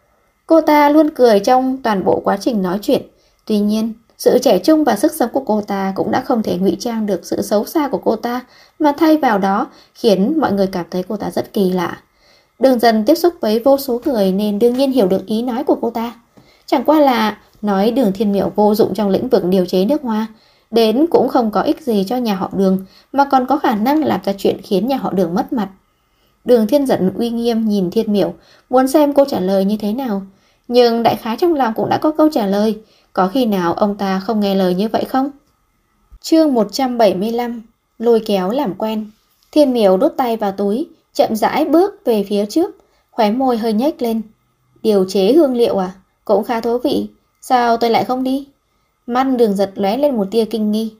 Cô ta luôn cười trong toàn bộ quá trình nói chuyện. Tuy nhiên, sự trẻ trung và sức sống của cô ta cũng đã không thể ngụy trang được sự xấu xa của cô ta, mà thay vào đó khiến mọi người cảm thấy cô ta rất kỳ lạ. Đường Dần tiếp xúc với vô số người nên đương nhiên hiểu được ý nói của cô ta. Chẳng qua là nói Đường Thiên Miểu vô dụng trong lĩnh vực điều chế nước hoa, đến cũng không có ích gì cho nhà họ Đường, mà còn có khả năng làm ra chuyện khiến nhà họ Đường mất mặt. Đường Thiên Dận uy nghiêm nhìn Thiên Miểu, muốn xem cô trả lời như thế nào. Nhưng đại khái trong lòng cũng đã có câu trả lời. Có khi nào ông ta không nghe lời như vậy không? Chương 175. Lôi kéo làm quen. Thiên Miểu đút tay vào túi, chậm rãi bước về phía trước, khóe môi hơi nhếch lên. Điều chế hương liệu à? Cũng khá thú vị. Sao tôi lại không đi? Mắt Đường Giật lóe lên một tia kinh nghi.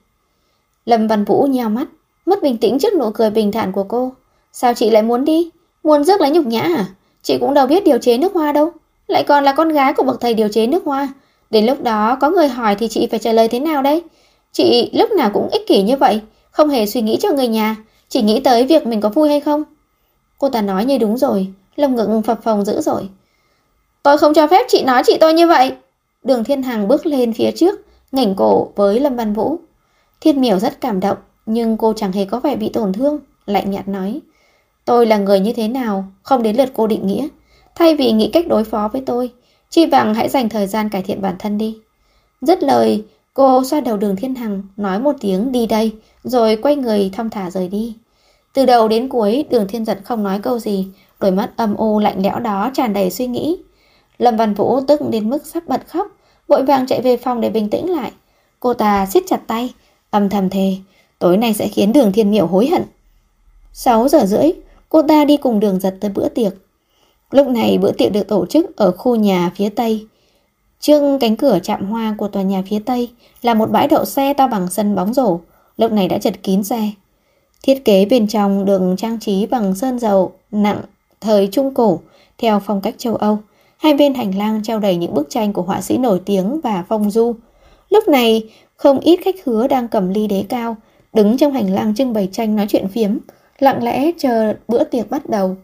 Lâm Văn Vũ nheo mắt, mất bình tĩnh trước nụ cười bình thản của cô. Sao chị lại muốn đi? Muốn rước lấy nhục nhã à? Chị cũng đâu biết điều chế nước hoa đâu. Lại còn là con gái của bậc thầy điều chế nước hoa. Đến lúc đó có người hỏi thì chị phải trả lời thế nào đây? Chị lúc nào cũng ích kỷ như vậy, không hề suy nghĩ cho người nhà, chỉ nghĩ tới việc mình có vui hay không. Cô ta nói như đúng rồi, lồng ngực phập phồng dữ dội. Tôi không cho phép chị nói chị tôi như vậy. Đường Thiên Hằng bước lên phía trước, ngẩng cổ với Lâm Văn Vũ. Thiên Miểu rất cảm động, nhưng cô chẳng hề có vẻ bị tổn thương, lạnh nhạt nói. Tôi là người như thế nào, không đến lượt cô định nghĩa. Thay vì nghĩ cách đối phó với tôi, chi bằng hãy dành thời gian cải thiện bản thân đi. Dứt lời, cô xoa đầu Đường Thiên Hằng, nói một tiếng đi đây, rồi quay người thong thả rời đi. Từ đầu đến cuối, Đường Thiên Giật không nói câu gì, đôi mắt âm u lạnh lẽo đó tràn đầy suy nghĩ. Lâm Văn Vũ tức đến mức sắp bật khóc, vội vàng chạy về phòng để bình tĩnh lại. Cô ta siết chặt tay, âm thầm thề, tối nay sẽ khiến Đường Thiên Miểu hối hận. 6 giờ rưỡi, cô ta đi cùng Đường Giật tới bữa tiệc. Lúc này bữa tiệc được tổ chức ở khu nhà phía Tây. Trước cánh cửa trạm hoa của tòa nhà phía Tây là một bãi đậu xe to bằng sân bóng rổ, lúc này đã chật kín xe. Thiết kế bên trong được trang trí bằng sơn dầu nặng thời Trung Cổ theo phong cách châu Âu. Hai bên hành lang treo đầy những bức tranh của họa sĩ nổi tiếng và phong du. Lúc này, không ít khách khứa đang cầm ly đế cao, đứng trong hành lang trưng bày tranh nói chuyện phiếm, lặng lẽ chờ bữa tiệc bắt đầu.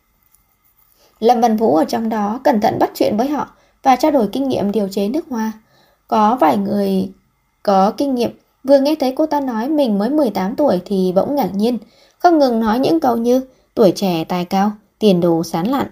Lâm Văn Vũ ở trong đó cẩn thận bắt chuyện với họ và trao đổi kinh nghiệm điều chế nước hoa. Có vài người có kinh nghiệm vừa nghe thấy cô ta nói mình mới 18 tuổi thì bỗng ngạc nhiên, không ngừng nói những câu như tuổi trẻ tài cao, tiền đồ sáng lạn.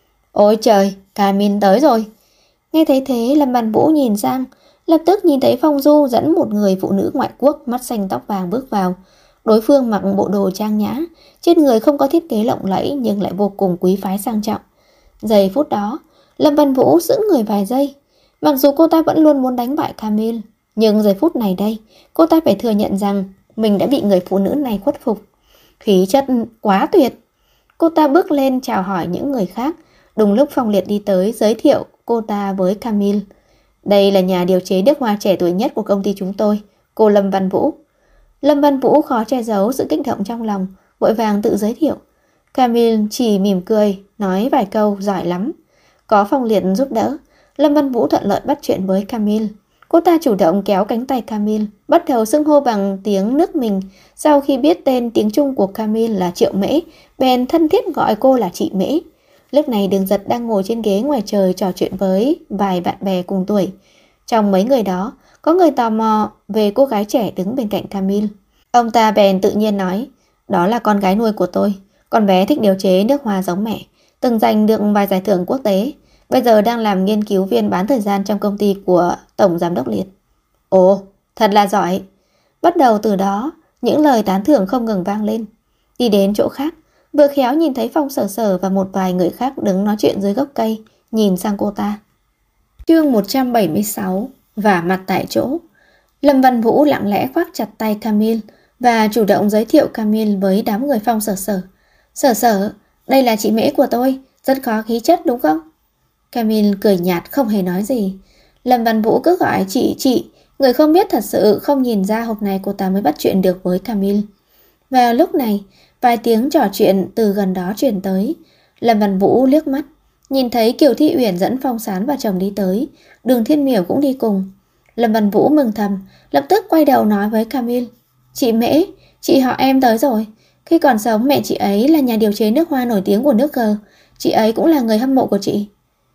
Ôi trời, Camin tới rồi. Nghe thấy thế, Lâm Văn Vũ nhìn sang, lập tức nhìn thấy Phong Du dẫn một người phụ nữ ngoại quốc mắt xanh tóc vàng bước vào. Đối phương mặc bộ đồ trang nhã, trên người không có thiết kế lộng lẫy nhưng lại vô cùng quý phái sang trọng. Giây phút đó, Lâm Văn Vũ sững người vài giây. Mặc dù cô ta vẫn luôn muốn đánh bại Camille, nhưng giây phút này đây, cô ta phải thừa nhận rằng mình đã bị người phụ nữ này khuất phục. Khí chất quá tuyệt. Cô ta bước lên chào hỏi những người khác. Đúng lúc Phong Liệt đi tới giới thiệu cô ta với Camille. Đây là nhà điều chế nước hoa trẻ tuổi nhất của công ty chúng tôi, cô Lâm Văn Vũ. Lâm Văn Vũ khó che giấu sự kích động trong lòng, vội vàng tự giới thiệu. Camille chỉ mỉm cười, nói vài câu giỏi lắm. Có Phong Liệt giúp đỡ, Lâm Văn Vũ thuận lợi bắt chuyện với Camille. Cô ta chủ động kéo cánh tay Camille, bắt đầu xưng hô bằng tiếng nước mình. Sau khi biết tên tiếng Trung của Camille là Triệu Mễ, bèn thân thiết gọi cô là chị Mễ. Lúc này Đường Giật đang ngồi trên ghế ngoài trời trò chuyện với vài bạn bè cùng tuổi. Trong mấy người đó, có người tò mò về cô gái trẻ đứng bên cạnh Camille. Ông ta bèn tự nhiên nói, đó là con gái nuôi của tôi. Con bé thích điều chế nước hoa giống mẹ, từng giành được vài giải thưởng quốc tế. Bây giờ đang làm nghiên cứu viên bán thời gian trong công ty của Tổng Giám đốc Liệt. Ồ, thật là giỏi. Bắt đầu từ đó, những lời tán thưởng không ngừng vang lên. Đi đến chỗ khác, vừa khéo nhìn thấy Phong Sở Sở và một vài người khác đứng nói chuyện dưới gốc cây, nhìn sang cô ta. Chương 176, vả mặt tại chỗ. Lâm Văn Vũ lặng lẽ khoác chặt tay Camille và chủ động giới thiệu Camille với đám người Phong Sở Sở. Sở Sở, đây là chị Mễ của tôi, rất có khí chất đúng không? Camille cười nhạt không hề nói gì. Lâm Văn Vũ cứ gọi chị, người không biết thật sự không nhìn ra hôm nay cô ta mới bắt chuyện được với Camille. Và lúc này, vài tiếng trò chuyện từ gần đó truyền tới. Lâm Văn Vũ liếc mắt, nhìn thấy Kiều Thị Uyển dẫn Phong Sán và chồng đi tới, Đường Thiên Miểu cũng đi cùng. Lâm Văn Vũ mừng thầm, lập tức quay đầu nói với Camille. Chị Mễ, chị họ em tới rồi. Khi còn sống mẹ chị ấy là nhà điều chế nước hoa nổi tiếng của nước G. Chị ấy cũng là người hâm mộ của chị.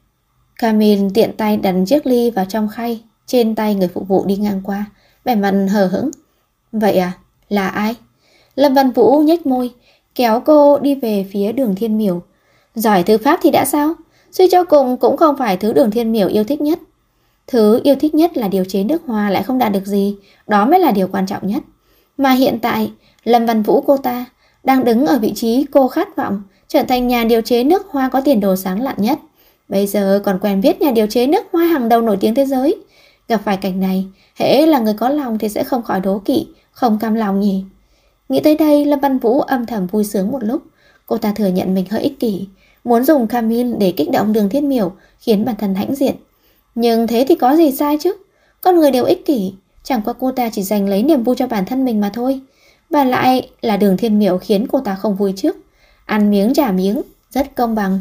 Camille tiện tay đặt chiếc ly vào trong khay trên tay người phục vụ đi ngang qua, vẻ mặt hờ hững. Vậy à, là ai? Lâm Văn Vũ nhếch môi, kéo cô đi về phía Đường Thiên Miểu. Giỏi thư pháp thì đã sao? Suy cho cùng cũng không phải thứ Đường Thiên Miểu yêu thích nhất. Thứ yêu thích nhất là điều chế nước hoa lại không đạt được gì, đó mới là điều quan trọng nhất. Mà hiện tại, Lâm Văn Vũ cô ta đang đứng ở vị trí cô khát vọng, trở thành nhà điều chế nước hoa có tiền đồ sáng lạn nhất. Bây giờ còn quen biết nhà điều chế nước hoa hàng đầu nổi tiếng thế giới. Gặp phải cảnh này, hễ là người có lòng thì sẽ không khỏi đố kỵ, không cam lòng nhỉ. Nghĩ tới đây, Lâm Văn Vũ âm thầm vui sướng một lúc. Cô ta thừa nhận mình hơi ích kỷ, muốn dùng Camille để kích động Đường Thiên Miểu, khiến bản thân hãnh diện. Nhưng thế thì có gì sai chứ? Con người đều ích kỷ, chẳng qua cô ta chỉ dành lấy niềm vui cho bản thân mình mà thôi. Và lại là Đường Thiên Miểu khiến cô ta không vui trước. Ăn miếng trả miếng, rất công bằng.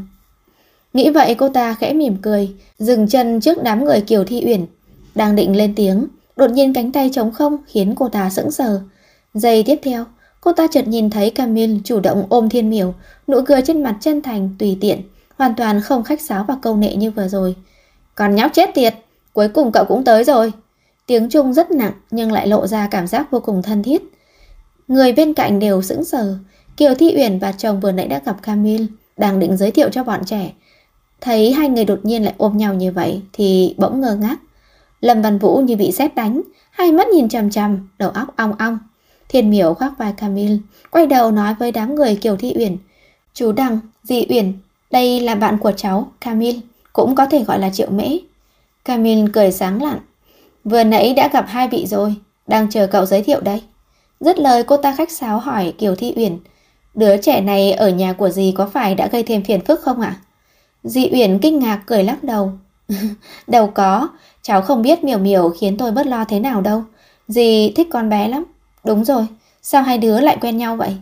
Nghĩ vậy cô ta khẽ mỉm cười, dừng chân trước đám người Kiều Thị Uyển. Đang định lên tiếng, đột nhiên cánh tay trống không khiến cô ta sững sờ. Giây tiếp theo, cô ta chợt nhìn thấy Camille chủ động ôm Thiên Miểu, nụ cười trên mặt chân thành, tùy tiện, hoàn toàn không khách sáo và câu nệ như vừa rồi. Còn nhóc chết tiệt, cuối cùng cậu cũng tới rồi. Tiếng Trung rất nặng nhưng lại lộ ra cảm giác vô cùng thân thiết. Người bên cạnh đều sững sờ. Kiều Thi Uyển và chồng vừa nãy đã gặp Camille, đang định giới thiệu cho bọn trẻ. Thấy hai người đột nhiên lại ôm nhau như vậy thì bỗng ngơ ngác. Lâm Văn Vũ như bị sét đánh, hai mắt nhìn chằm chằm, đầu óc ong ong. Thiên Miểu khoác vai Camille, quay đầu nói với đám người Kiều Thi Uyển: Chú Đằng, dì Uyển, đây là bạn của cháu, Camille, cũng có thể gọi là Triệu Mễ. Camille cười sáng lạn: Vừa nãy đã gặp hai vị rồi, đang chờ cậu giới thiệu đây. Dứt lời cô ta khách sáo hỏi Kiều Thi Uyển: Đứa trẻ này ở nhà của dì có phải đã gây thêm phiền phức không ạ? Dì Uyển kinh ngạc cười lắc đầu: Đâu có, cháu không biết Miểu Miểu khiến tôi bớt lo thế nào đâu. Dì thích con bé lắm. Đúng rồi, sao hai đứa lại quen nhau vậy?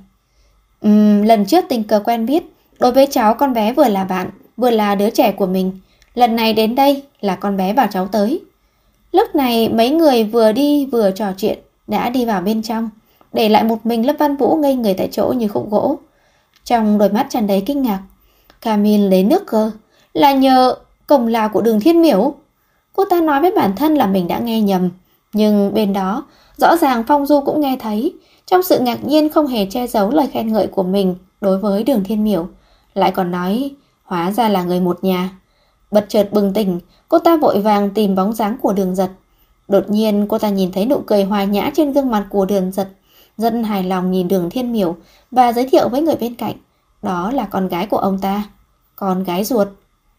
Lần trước tình cờ quen biết, đối với cháu con bé vừa là bạn, vừa là đứa trẻ của mình. Lần này đến đây là con bé bảo cháu tới. Lúc này mấy người vừa đi vừa trò chuyện đã đi vào bên trong, để lại một mình Lâm Văn Vũ ngây người tại chỗ như khúc gỗ. Trong đôi mắt tràn đầy kinh ngạc: Camille lấy nước cơ, là nhờ công lao của Đường Thiên Miểu. Cô ta nói với bản thân là mình đã nghe nhầm, nhưng bên đó rõ ràng Phong Du cũng nghe thấy. Trong sự ngạc nhiên không hề che giấu lời khen ngợi của mình đối với Đường Thiên Miểu, lại còn nói hóa ra là người một nhà. Bất chợt bừng tỉnh, cô ta vội vàng tìm bóng dáng của Đường Giật. Đột nhiên cô ta nhìn thấy nụ cười hòa nhã trên gương mặt của Đường Giật, rất hài lòng nhìn Đường Thiên Miểu và giới thiệu với người bên cạnh, đó là con gái của ông ta, con gái ruột.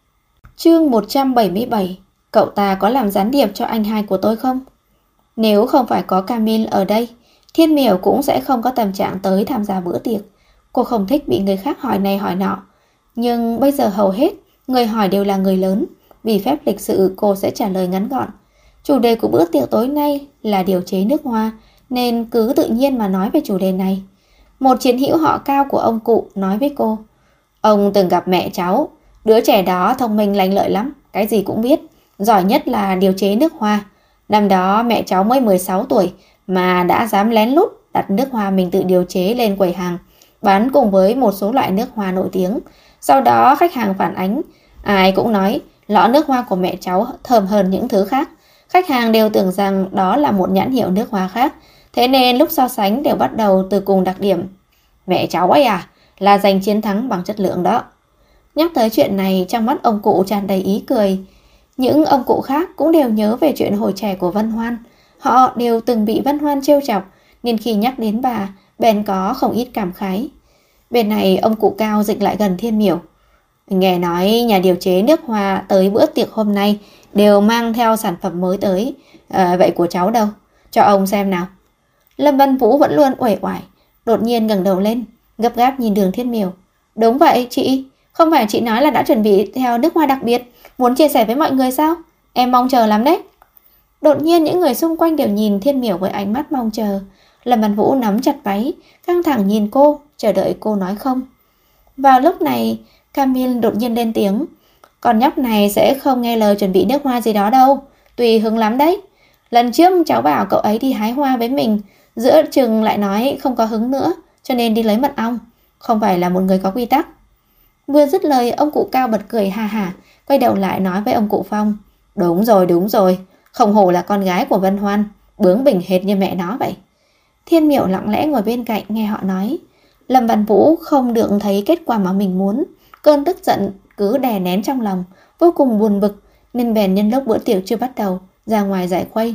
Chương 177. Cậu ta có làm gián điệp cho anh hai của tôi không? Nếu không phải có Camille ở đây, Thiên Miểu cũng sẽ không có tâm trạng tới tham gia bữa tiệc. Cô không thích bị người khác hỏi này hỏi nọ. Nhưng bây giờ hầu hết người hỏi đều là người lớn. Vì phép lịch sự cô sẽ trả lời ngắn gọn. Chủ đề của bữa tiệc tối nay là điều chế nước hoa, nên cứ tự nhiên mà nói về chủ đề này. Một chiến hữu họ Cao của ông cụ nói với cô: Ông từng gặp mẹ cháu, đứa trẻ đó thông minh lanh lợi lắm, cái gì cũng biết, giỏi nhất là điều chế nước hoa. Năm đó mẹ cháu mới 16 tuổi mà đã dám lén lút đặt nước hoa mình tự điều chế lên quầy hàng, bán cùng với một số loại nước hoa nổi tiếng. Sau đó khách hàng phản ánh, ai cũng nói lọ nước hoa của mẹ cháu thơm hơn những thứ khác. Khách hàng đều tưởng rằng đó là một nhãn hiệu nước hoa khác, thế nên lúc so sánh đều bắt đầu từ cùng đặc điểm. Mẹ cháu ấy à, là giành chiến thắng bằng chất lượng đó. Nhắc tới chuyện này, trong mắt ông cụ tràn đầy ý cười. Những ông cụ khác cũng đều nhớ về chuyện hồi trẻ của Vân Hoan. Họ đều từng bị Vân Hoan trêu chọc, nên khi nhắc đến bà, bèn có không ít cảm khái. Bên này ông cụ Cao dịch lại gần Thiên Miểu: Nghe nói nhà điều chế nước hoa tới bữa tiệc hôm nay đều mang theo sản phẩm mới tới. Vậy của cháu đâu? Cho ông xem nào. Lâm Văn Vũ vẫn luôn uể oải, đột nhiên ngẩng đầu lên, gấp gáp nhìn Đường Thiên Miểu: Đúng vậy chị, không phải chị nói là đã chuẩn bị theo nước hoa đặc biệt, muốn chia sẻ với mọi người sao? Em mong chờ lắm đấy. Đột nhiên những người xung quanh đều nhìn Thiên Miểu với ánh mắt mong chờ. Lâm Văn Vũ nắm chặt váy, căng thẳng nhìn cô, chờ đợi cô nói không. Vào lúc này, Camille đột nhiên lên tiếng: Con nhóc này sẽ không nghe lời chuẩn bị nước hoa gì đó đâu, tùy hứng lắm đấy. Lần trước cháu bảo cậu ấy đi hái hoa với mình, giữa chừng lại nói không có hứng nữa, cho nên đi lấy mật ong. Không phải là một người có quy tắc. Vừa dứt lời, ông cụ Cao bật cười ha hả, quay đầu lại nói với ông cụ Phong: Đúng rồi, không hổ là con gái của Vân Hoan, bướng bỉnh hệt như mẹ nó vậy. Thiên Miểu lặng lẽ ngồi bên cạnh nghe họ nói. Lâm Văn Vũ không được thấy kết quả mà mình muốn, cơn tức giận cứ đè nén trong lòng, vô cùng buồn bực, nên bèn nhân lúc bữa tiệc chưa bắt đầu ra ngoài giải khuây.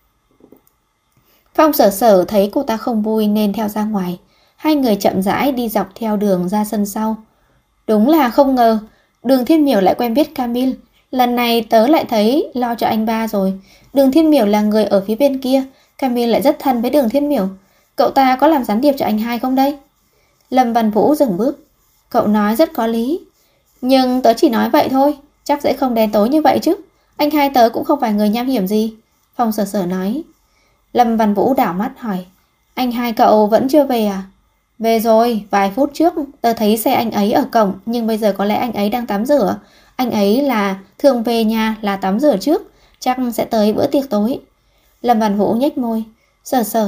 Phong Sở Sở thấy cô ta không vui nên theo ra ngoài. Hai người chậm rãi đi dọc theo đường ra sân sau. Đúng là không ngờ Đường Thiên Miểu lại quen biết Camille. Lần này tớ lại thấy lo cho anh ba rồi. Đường Thiên Miểu là người ở phía bên kia, Camille lại rất thân với Đường Thiên Miểu. Cậu ta có làm gián điệp cho anh hai không đây? Lâm Văn Vũ dừng bước. Cậu nói rất có lý, nhưng tớ chỉ nói vậy thôi, chắc sẽ không đen tối như vậy chứ. Anh hai tớ cũng không phải người nham hiểm gì, Phong Sở Sở nói. Lâm Văn Vũ đảo mắt hỏi: Anh hai cậu vẫn chưa về à? Về rồi, vài phút trước tớ thấy xe anh ấy ở cổng, nhưng bây giờ có lẽ anh ấy đang tắm rửa. Anh ấy là thường về nhà là tắm rửa trước, chắc sẽ tới bữa tiệc tối. Lâm Văn Vũ nhếch môi: Sở Sở,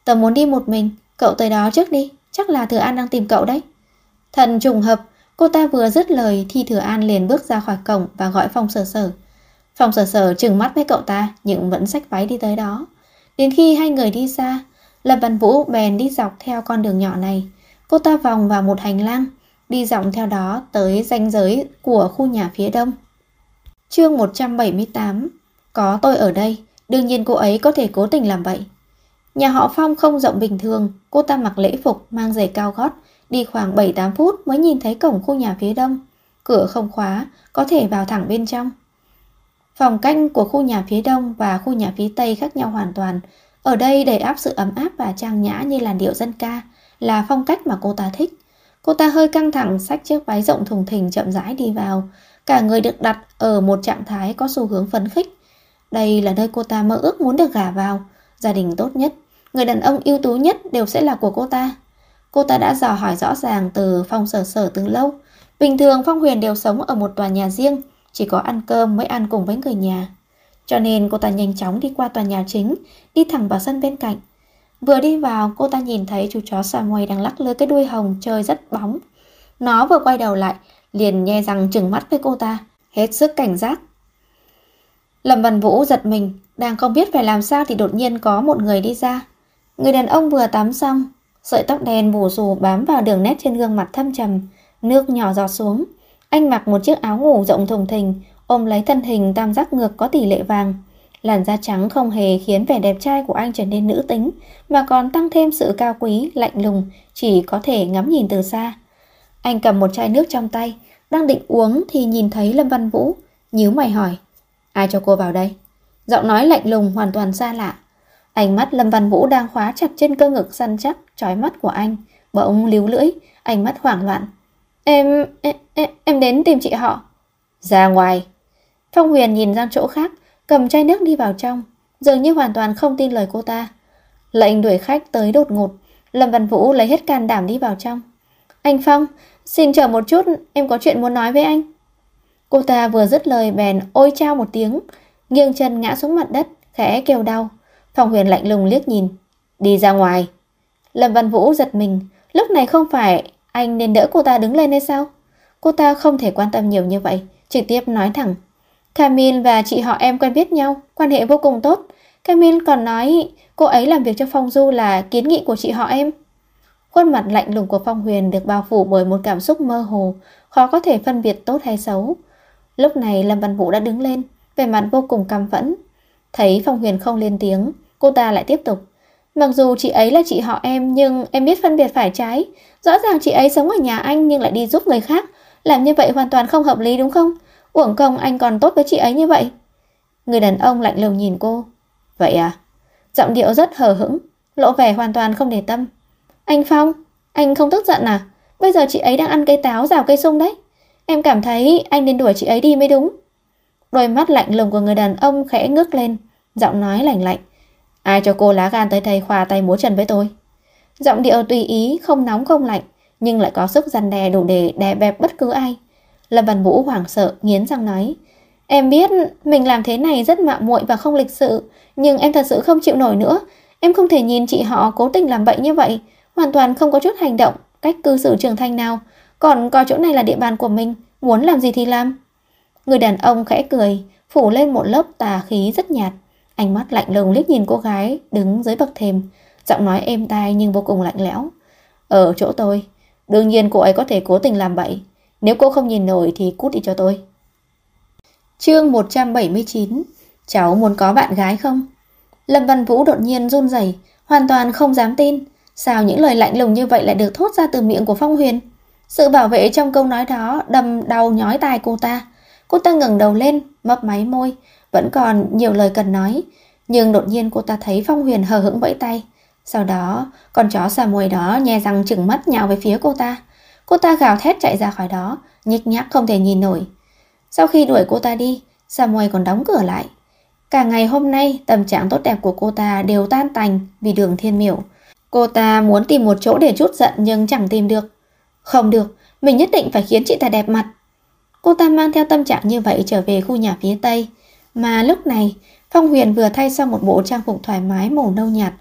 Tớ muốn đi một mình, cậu tới đó trước đi, chắc là Thừa An đang tìm cậu đấy. Thần trùng hợp, cô ta vừa dứt lời thì Thừa An liền bước ra khỏi cổng và gọi Phong Sở Sở. Phong Sở Sở trừng mắt với cậu ta nhưng vẫn xách váy đi tới đó. Đến khi hai người đi xa, Lâm Văn Vũ bèn đi dọc theo con đường nhỏ này. Cô ta vòng vào một hành lang, đi dọc theo đó tới ranh giới của khu nhà phía đông. Chương 178. Có tôi ở đây, đương nhiên cô ấy có thể cố tình làm vậy. Nhà họ Phong không rộng bình thường, cô ta mặc lễ phục, mang giày cao gót, đi khoảng 7-8 phút mới nhìn thấy cổng khu nhà phía đông. Cửa không khóa, có thể vào thẳng bên trong. Phong cách của khu nhà phía đông và khu nhà phía tây khác nhau hoàn toàn. Ở đây đầy áp sự ấm áp và trang nhã như làn điệu dân ca, là phong cách mà cô ta thích. Cô ta hơi căng thẳng, xách chiếc váy rộng thùng thình chậm rãi đi vào. Cả người được đặt ở một trạng thái có xu hướng phấn khích. Đây là nơi cô ta mơ ước muốn được gả vào. Gia đình tốt nhất, người đàn ông ưu tú nhất đều sẽ là của cô ta. Cô ta đã dò hỏi rõ ràng từ Phong Sở Sở từ lâu. Bình thường Phong Huyền đều sống ở một tòa nhà riêng, chỉ có ăn cơm mới ăn cùng với người nhà. Cho nên cô ta nhanh chóng đi qua tòa nhà chính, đi thẳng vào sân bên cạnh. Vừa đi vào, cô ta nhìn thấy chú chó Samuel đang lắc lư cái đuôi hồng chơi rất bóng. Nó vừa quay đầu lại, liền nhe răng trừng mắt với cô ta, hết sức cảnh giác. Lâm Văn Vũ giật mình, đang không biết phải làm sao thì đột nhiên có một người đi ra. Người đàn ông vừa tắm xong, sợi tóc đen bù xù bám vào đường nét trên gương mặt thâm trầm, nước nhỏ giọt xuống. Anh mặc một chiếc áo ngủ rộng thùng thình, ôm lấy thân hình tam giác ngược có tỷ lệ vàng. Làn da trắng không hề khiến vẻ đẹp trai của anh trở nên nữ tính, mà còn tăng thêm sự cao quý, lạnh lùng, chỉ có thể ngắm nhìn từ xa. Anh cầm một chai nước trong tay, đang định uống thì nhìn thấy Lâm Văn Vũ, nhíu mày hỏi: ai cho cô vào đây? Giọng nói lạnh lùng hoàn toàn xa lạ. Ánh mắt Lâm Văn Vũ đang khóa chặt trên cơ ngực săn chắc, chói mắt của anh, bỗng líu lưỡi, ánh mắt hoảng loạn. Em đến tìm chị họ. Ra ngoài. Phong Huyền nhìn ra chỗ khác, cầm chai nước đi vào trong, dường như hoàn toàn không tin lời cô ta. Lệnh đuổi khách tới đột ngột, Lâm Văn Vũ lấy hết can đảm đi vào trong. Anh Phong, xin chờ một chút, em có chuyện muốn nói với anh. Cô ta vừa dứt lời bèn ôi chao một tiếng, nghiêng chân ngã xuống mặt đất, khẽ kêu đau. Phong Huyền lạnh lùng liếc nhìn. Đi ra ngoài. Lâm Văn Vũ giật mình, lúc này không phải anh nên đỡ cô ta đứng lên hay sao? Cô ta không thể quan tâm nhiều như vậy, trực tiếp nói thẳng. Camille và chị họ em quen biết nhau, quan hệ vô cùng tốt. Camille còn nói cô ấy làm việc cho Phong Du là kiến nghị của chị họ em. Khuôn mặt lạnh lùng của Phong Huyền được bao phủ bởi một cảm xúc mơ hồ, khó có thể phân biệt tốt hay xấu. Lúc này Lâm Văn Vũ đã đứng lên, vẻ mặt vô cùng căm phẫn. Thấy Phong Huyền không lên tiếng, cô ta lại tiếp tục. Mặc dù chị ấy là chị họ em, nhưng em biết phân biệt phải trái. Rõ ràng chị ấy sống ở nhà anh nhưng lại đi giúp người khác. Làm như vậy hoàn toàn không hợp lý đúng không? Uổng công anh còn tốt với chị ấy như vậy. Người đàn ông lạnh lùng nhìn cô. Vậy à? Giọng điệu rất hờ hững, lộ vẻ hoàn toàn không để tâm. Anh Phong, anh không tức giận à? Bây giờ chị ấy đang ăn cây táo rào cây sung đấy. Em cảm thấy anh nên đuổi chị ấy đi mới đúng. Đôi mắt lạnh lùng của người đàn ông khẽ ngước lên, giọng nói lạnh lạnh. Ai cho cô lá gan tới đây khoa tay múa chân với tôi? Giọng điệu tùy ý, không nóng không lạnh, nhưng lại có sức răn đe đủ để đè bẹp bất cứ ai. Lâm Văn Vũ hoảng sợ, nghiến răng nói. Em biết mình làm thế này rất mạo muội và không lịch sự, nhưng em thật sự không chịu nổi nữa. Em không thể nhìn chị họ cố tình làm bậy như vậy, hoàn toàn không có chút hành động, cách cư xử trưởng thành nào. Còn coi chỗ này là địa bàn của mình, muốn làm gì thì làm. Người đàn ông khẽ cười, phủ lên một lớp tà khí rất nhạt. Ánh mắt lạnh lùng liếc nhìn cô gái đứng dưới bậc thềm, giọng nói êm tai nhưng vô cùng lạnh lẽo. Ở chỗ tôi, đương nhiên cô ấy có thể cố tình làm bậy. Nếu cô không nhìn nổi thì cút đi cho tôi. Chương 179. Cháu muốn có bạn gái không? Lâm Văn Vũ đột nhiên run rẩy, hoàn toàn không dám tin. Sao những lời lạnh lùng như vậy lại được thốt ra từ miệng của Phong Huyền? Sự bảo vệ trong câu nói đó đâm đau nhói tai cô ta. Cô ta ngẩng đầu lên, mấp máy môi, vẫn còn nhiều lời cần nói. Nhưng đột nhiên cô ta thấy Phong Huyền hờ hững vẫy tay. Sau đó, con chó Samuel đó nhe răng trừng mắt nhào về phía cô ta. Cô ta gào thét chạy ra khỏi đó, nhích nhác không thể nhìn nổi. Sau khi đuổi cô ta đi, Samuel còn đóng cửa lại. Cả ngày hôm nay, tâm trạng tốt đẹp của cô ta đều tan tành vì Đường Thiên Miểu. Cô ta muốn tìm một chỗ để trút giận nhưng chẳng tìm được. Không được, mình nhất định phải khiến chị ta đẹp mặt. Cô ta mang theo tâm trạng như vậy trở về khu nhà phía tây. Mà lúc này, Phong Huyền vừa thay xong một bộ trang phục thoải mái màu nâu nhạt.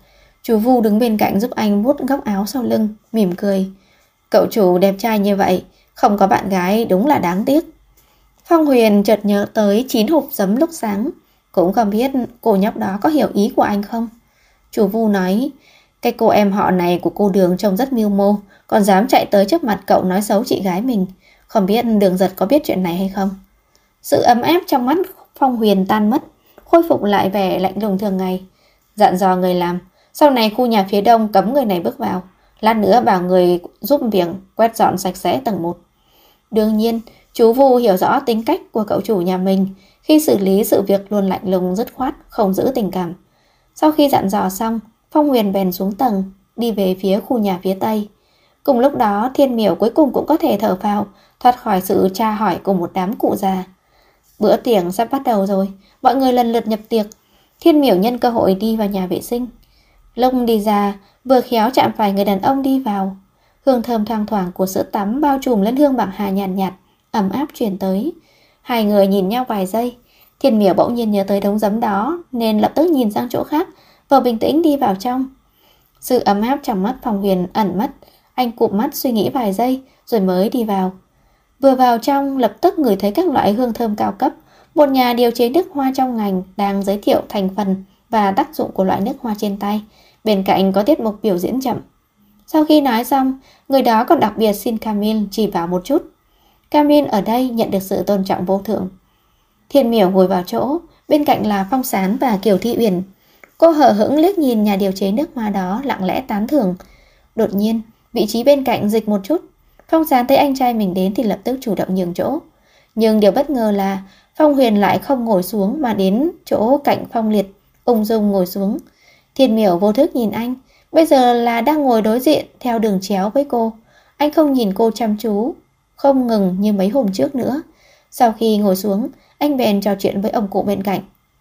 Chú Vu đứng bên cạnh giúp anh vuốt góc áo sau lưng, mỉm cười. Cậu chủ đẹp trai như vậy, không có bạn gái đúng là đáng tiếc. Phong Huyền chợt nhớ tới 9 hộp giấm lúc sáng, cũng không biết cô nhóc đó có hiểu ý của anh không. Chú Vu nói, cái cô em họ này của cô Đường trông rất mưu mô, còn dám chạy tới trước mặt cậu nói xấu chị gái mình. Không biết Đường Giật có biết chuyện này hay không. Sự ấm áp trong mắt Phong Huyền tan mất, khôi phục lại vẻ lạnh lùng thường ngày. Dặn dò người làm, sau này khu nhà phía đông cấm người này bước vào. Lát nữa bảo người giúp việc quét dọn sạch sẽ tầng 1. Đương nhiên, chú Vu hiểu rõ tính cách của cậu chủ nhà mình, khi xử lý sự việc luôn lạnh lùng dứt khoát, không giữ tình cảm. Sau khi dặn dò xong, Phong Huyền bèn xuống tầng, đi về phía khu nhà phía tây. Cùng lúc đó, Thiên Miểu cuối cùng cũng có thể thở phào, thoát khỏi sự tra hỏi của một đám cụ già. Bữa tiệc sắp bắt đầu rồi, mọi người lần lượt nhập tiệc. Thiên Miểu nhân cơ hội đi vào nhà vệ sinh. Lúc đi ra, vừa khéo chạm phải người đàn ông đi vào. Hương thơm thoang thoảng của sữa tắm bao trùm lên hương bạc hà nhàn nhạt, ấm áp truyền tới. Hai người nhìn nhau vài giây. Thiên Miểu bỗng nhiên nhớ tới đống giấm đó, nên lập tức nhìn sang chỗ khác, và bình tĩnh đi vào trong. Sự ấm áp trong mắt Phong Huyền ẩn mất. Anh cụp mắt suy nghĩ vài giây, rồi mới đi vào. Vừa vào trong, lập tức ngửi thấy các loại hương thơm cao cấp. Một nhà điều chế nước hoa trong ngành đang giới thiệu thành phần và tác dụng của loại nước hoa trên tay. Bên cạnh có tiết mục biểu diễn chậm. Sau khi nói xong, người đó còn đặc biệt xin Camille chỉ vào một chút. Camille ở đây nhận được sự tôn trọng vô thượng. Thiên Miểu ngồi vào chỗ, bên cạnh là Phong Sán và Kiều Thị Uyển. Cô hờ hững liếc nhìn nhà điều chế nước hoa đó, lặng lẽ tán thưởng. Đột nhiên, vị trí bên cạnh dịch một chút. Phong Sán thấy anh trai mình đến thì lập tức chủ động nhường chỗ. Nhưng điều bất ngờ là Phong Huyền lại không ngồi xuống mà đến chỗ cạnh Phong Liệt, ung dung ngồi xuống. Thiên Miểu vô thức nhìn anh, bây giờ là đang ngồi đối diện theo đường chéo với cô. Anh không nhìn cô chăm chú, không ngừng như mấy hôm trước nữa. Sau khi ngồi xuống, anh bèn trò chuyện với ông cụ bên cạnh.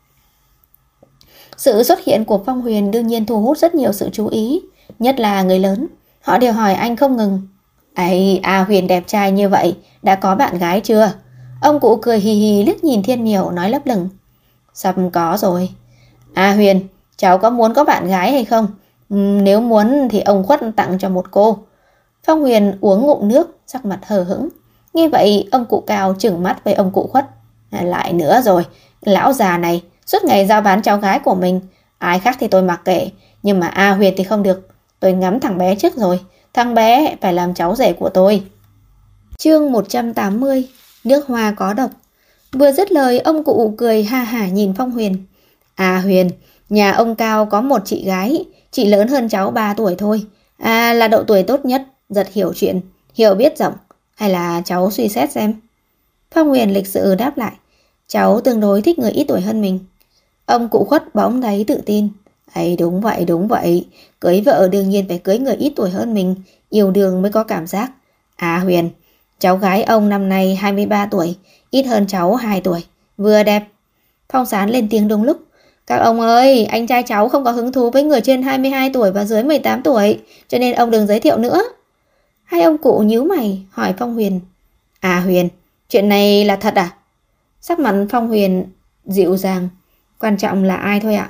Sự xuất hiện của Phong Huyền đương nhiên thu hút rất nhiều sự chú ý, nhất là người lớn. Họ đều hỏi anh không ngừng. Ấy, Huyền đẹp trai như vậy, đã có bạn gái chưa? Ông cụ cười hì hì liếc nhìn Thiên Miểu nói lấp lửng. Sắp có rồi. Huyền, cháu có muốn có bạn gái hay không? Nếu muốn thì ông Khuất tặng cho một cô. Phong Huyền uống ngụm nước, sắc mặt hờ hững. Nghe vậy, ông cụ cao trừng mắt với ông cụ Khuất. Lại nữa rồi, lão già này suốt ngày giao bán cháu gái của mình. Ai khác thì tôi mặc kệ, nhưng mà Huyền thì không được. Tôi ngắm thằng bé trước rồi, thằng bé phải làm cháu rể của tôi. Chương 180. Nước hoa có độc. Vừa dứt lời, ông cụ cười ha hả nhìn Phong Huyền. Huyền, nhà ông Cao có một chị gái, chị lớn hơn cháu 3 tuổi thôi. Là độ tuổi tốt nhất, rất hiểu chuyện, hiểu biết rộng. Hay là cháu suy xét xem? Phong Huyền lịch sự đáp lại. Cháu tương đối thích người ít tuổi hơn mình. Ông cụ Khuất bỗng thấy tự tin. Đúng vậy. Cưới vợ đương nhiên phải cưới người ít tuổi hơn mình, yêu đương mới có cảm giác. Huyền, cháu gái ông năm nay 23 tuổi, ít hơn cháu 2 tuổi, vừa đẹp. Phong Sán lên tiếng đúng lúc. Các ông ơi, anh trai cháu không có hứng thú với người trên 22 tuổi và dưới 18 tuổi, cho nên ông đừng giới thiệu nữa. Hai ông cụ nhíu mày hỏi Phong Huyền. Huyền, chuyện này là thật à? Sắc mặt Phong Huyền dịu dàng. Quan trọng là ai thôi ạ.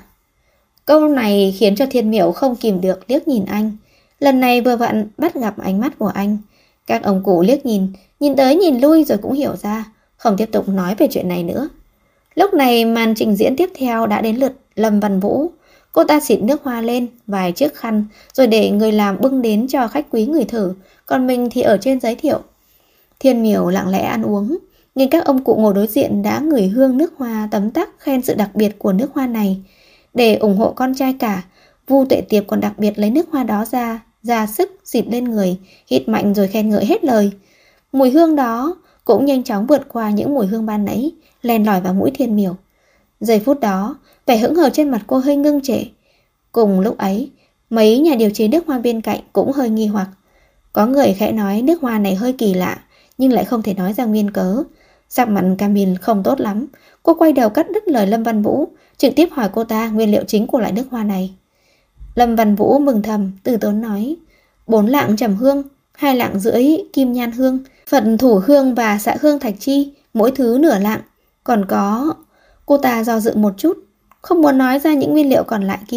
Câu này khiến cho Thiên Miểu không kìm được liếc nhìn anh. Lần này vừa vặn bắt gặp ánh mắt của anh. Các ông cụ liếc nhìn tới nhìn lui rồi cũng hiểu ra, không tiếp tục nói về chuyện này nữa. Lúc này màn trình diễn tiếp theo đã đến lượt Lâm Văn Vũ. Cô ta xịt nước hoa lên vài chiếc khăn rồi để người làm bưng đến cho khách quý người thử, còn mình thì ở trên giới thiệu. Thiên Miểu lặng lẽ ăn uống, nhìn các ông cụ ngồi đối diện đã ngửi hương nước hoa tấm tắc khen sự đặc biệt của nước hoa này. Để ủng hộ con trai cả, Vu Tuệ Tiệp còn đặc biệt lấy nước hoa đó ra sức xịt lên người, hít mạnh rồi khen ngợi hết lời. Mùi hương đó cũng nhanh chóng vượt qua những mùi hương ban nãy, len lỏi vào mũi Thiên Miểu. Giây phút đó, vẻ hững hờ trên mặt cô hơi ngưng trệ. Cùng lúc ấy, mấy nhà điều chế nước hoa bên cạnh cũng hơi nghi hoặc. Có người khẽ nói nước hoa này hơi kỳ lạ, nhưng lại không thể nói ra nguyên cớ. Sắc mặt Camille không tốt lắm. Cô quay đầu cắt đứt lời Lâm Văn Vũ, trực tiếp hỏi cô ta nguyên liệu chính của loại nước hoa này. Lâm Văn Vũ mừng thầm, từ tốn nói. 4 lạng trầm hương, 2 lạng rưỡi kim nhan hương, phần thủ hương và xạ hương thạch chi, mỗi thứ nửa lạng. Còn có... Cô ta do dự một chút, không muốn nói ra những nguyên liệu còn lại kia.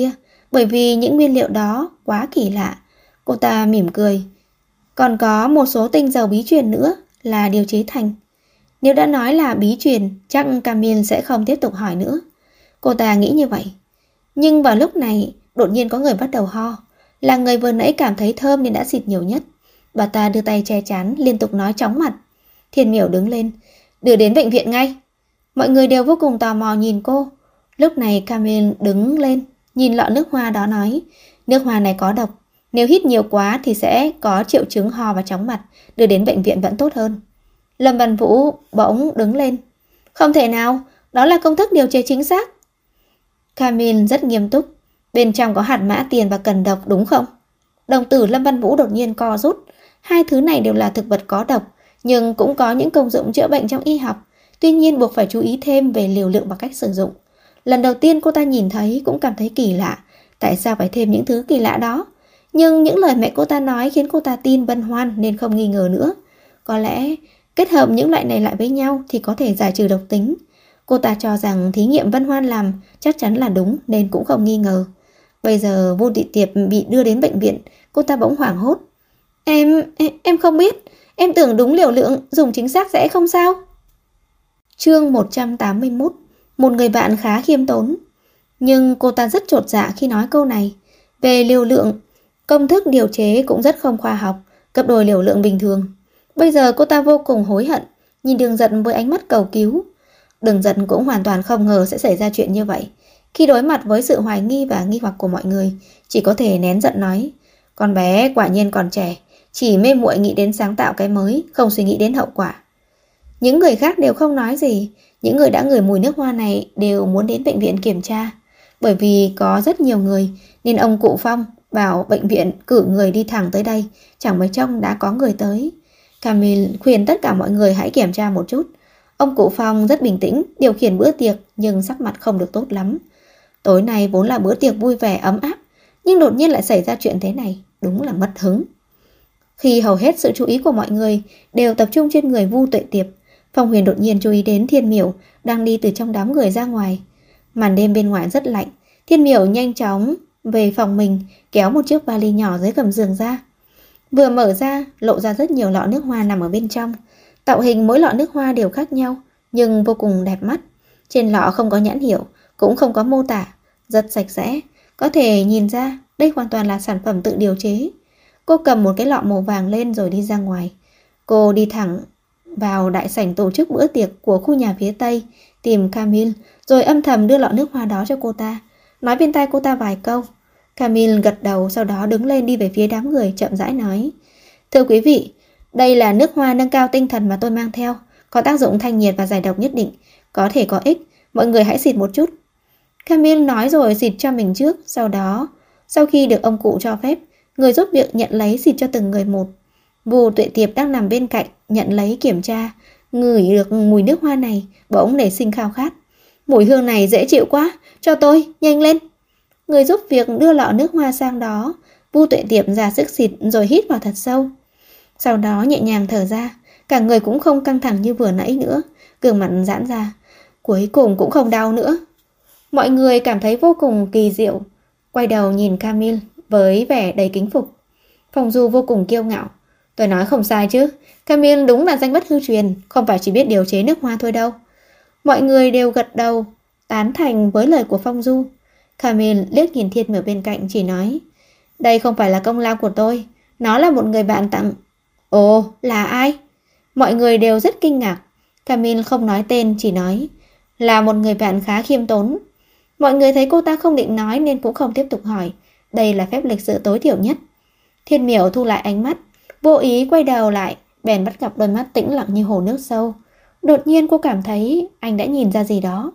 bởi vì những nguyên liệu đó quá kỳ lạ. Cô ta mỉm cười. Còn có một số tinh dầu bí truyền nữa là điều chế thành. Nếu đã nói là bí truyền, chắc Camille sẽ không tiếp tục hỏi nữa. Cô ta nghĩ như vậy. Nhưng vào lúc này, đột nhiên có người bắt đầu ho. Là người vừa nãy cảm thấy thơm nên đã xịt nhiều nhất. Bà ta đưa tay che chắn, liên tục nói chóng mặt. Thiên Miểu đứng lên, đưa đến bệnh viện ngay. Mọi người đều vô cùng tò mò nhìn cô. Lúc này Camille đứng lên, nhìn lọ nước hoa đó nói, nước hoa này có độc. Nếu hít nhiều quá thì sẽ có triệu chứng ho và chóng mặt, đưa đến bệnh viện vẫn tốt hơn. Lâm Văn Vũ bỗng đứng lên. Không thể nào, đó là công thức điều chế chính xác. Camille rất nghiêm túc. Bên trong có hạt mã tiền và cần độc đúng không? Đồng tử Lâm Văn Vũ đột nhiên co rút. Hai thứ này đều là thực vật có độc, nhưng cũng có những công dụng chữa bệnh trong y học. Tuy nhiên buộc phải chú ý thêm về liều lượng và cách sử dụng. Lần đầu tiên cô ta nhìn thấy cũng cảm thấy kỳ lạ. Tại sao phải thêm những thứ kỳ lạ đó? Nhưng những lời mẹ cô ta nói khiến cô ta tin Vân Hoan nên không nghi ngờ nữa. Có lẽ kết hợp những loại này lại với nhau thì có thể giải trừ độc tính. Cô ta cho rằng thí nghiệm Vân Hoan làm chắc chắn là đúng nên cũng không nghi ngờ. Bây giờ Vu Thị Tiệp bị đưa đến bệnh viện, cô ta bỗng hoảng hốt. Em không biết, em tưởng đúng liều lượng, dùng chính xác sẽ không sao. Chương 181. Một người bạn khá khiêm tốn. Nhưng cô ta rất chột dạ khi nói câu này. Về liều lượng, công thức điều chế cũng rất không khoa học, gấp đôi liều lượng bình thường. Bây giờ cô ta vô cùng hối hận, nhìn Đường Giật với ánh mắt cầu cứu. Đường Giật cũng hoàn toàn không ngờ sẽ xảy ra chuyện như vậy. Khi đối mặt với sự hoài nghi và nghi hoặc của mọi người, chỉ có thể nén giận nói, con bé quả nhiên còn trẻ, chỉ mê muội nghĩ đến sáng tạo cái mới, không suy nghĩ đến hậu quả. Những người khác đều không nói gì. Những người đã ngửi mùi nước hoa này đều muốn đến bệnh viện kiểm tra. Bởi vì có rất nhiều người nên ông cụ Phong bảo bệnh viện cử người đi thẳng tới đây. Chẳng mấy chốc đã có người tới. Camille khuyên tất cả mọi người hãy kiểm tra một chút. Ông cụ Phong rất bình tĩnh điều khiển bữa tiệc, nhưng sắc mặt không được tốt lắm. Tối nay vốn là bữa tiệc vui vẻ ấm áp, nhưng đột nhiên lại xảy ra chuyện thế này, đúng là mất hứng. Khi hầu hết sự chú ý của mọi người đều tập trung trên người Vu Tuệ Tiệp, Phong Huyền đột nhiên chú ý đến Thiên Miểu đang đi từ trong đám người ra ngoài. Màn đêm bên ngoài rất lạnh. Thiên Miểu nhanh chóng về phòng mình, kéo một chiếc vali nhỏ dưới gầm giường ra. Vừa mở ra, lộ ra rất nhiều lọ nước hoa nằm ở bên trong. Tạo hình mỗi lọ nước hoa đều khác nhau, nhưng vô cùng đẹp mắt. Trên lọ không có nhãn hiệu, cũng không có mô tả, rất sạch sẽ. Có thể nhìn ra đây hoàn toàn là sản phẩm tự điều chế. Cô cầm một cái lọ màu vàng lên rồi đi ra ngoài. Cô đi thẳng vào đại sảnh tổ chức bữa tiệc của khu nhà phía Tây, tìm Camille, rồi âm thầm đưa lọ nước hoa đó cho cô ta, nói bên tai cô ta vài câu. Camille gật đầu, sau đó đứng lên đi về phía đám người, chậm rãi nói, thưa quý vị, đây là nước hoa nâng cao tinh thần mà tôi mang theo, có tác dụng thanh nhiệt và giải độc nhất định, có thể có ích, mọi người hãy xịt một chút. Camille nói rồi xịt cho mình trước, sau khi được ông cụ cho phép, người giúp việc nhận lấy xịt cho từng người một. Vu Tuệ Tiệp đang nằm bên cạnh, nhận lấy kiểm tra, ngửi được mùi nước hoa này, bỗng nảy sinh khao khát. Mùi hương này dễ chịu quá, cho tôi, nhanh lên. Người giúp việc đưa lọ nước hoa sang đó, Vu Tuệ Tiệp ra sức xịt rồi hít vào thật sâu. Sau đó nhẹ nhàng thở ra, cả người cũng không căng thẳng như vừa nãy nữa, gương mặt giãn ra, cuối cùng cũng không đau nữa. Mọi người cảm thấy vô cùng kỳ diệu, quay đầu nhìn Camille với vẻ đầy kính phục. Phong Du vô cùng kiêu ngạo, tôi nói không sai chứ, Camille đúng là danh bất hư truyền, không phải chỉ biết điều chế nước hoa thôi đâu. Mọi người đều gật đầu, tán thành với lời của Phong Du. Camille liếc nhìn Thiên Miểu bên cạnh, chỉ nói, đây không phải là công lao của tôi, nó là một người bạn tặng. Ồ, là ai? Mọi người đều rất kinh ngạc. Camille không nói tên, chỉ nói, là một người bạn khá khiêm tốn. Mọi người thấy cô ta không định nói nên cũng không tiếp tục hỏi. Đây là phép lịch sự tối thiểu nhất. Thiên Miểu thu lại ánh mắt, vô ý quay đầu lại, bèn bắt gặp đôi mắt tĩnh lặng như hồ nước sâu. Đột nhiên cô cảm thấy anh đã nhìn ra gì đó.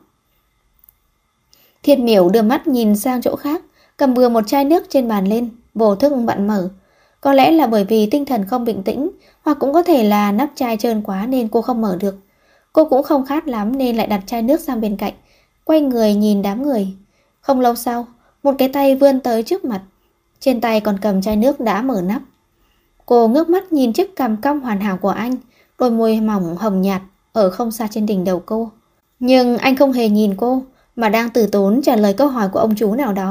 Thiên Miểu đưa mắt nhìn sang chỗ khác, cầm bừa một chai nước trên bàn lên, vô thức vặn mở. Có lẽ là bởi vì tinh thần không bình tĩnh, hoặc cũng có thể là nắp chai trơn quá nên cô không mở được. Cô cũng không khát lắm nên lại đặt chai nước sang bên cạnh, quay người nhìn đám người. Không lâu sau, một cái tay vươn tới trước mặt, trên tay còn cầm chai nước đã mở nắp. Cô ngước mắt nhìn chiếc cằm cong hoàn hảo của anh, đôi môi mỏng hồng nhạt ở không xa trên đỉnh đầu cô. Nhưng anh không hề nhìn cô, mà đang từ tốn trả lời câu hỏi của ông chú nào đó.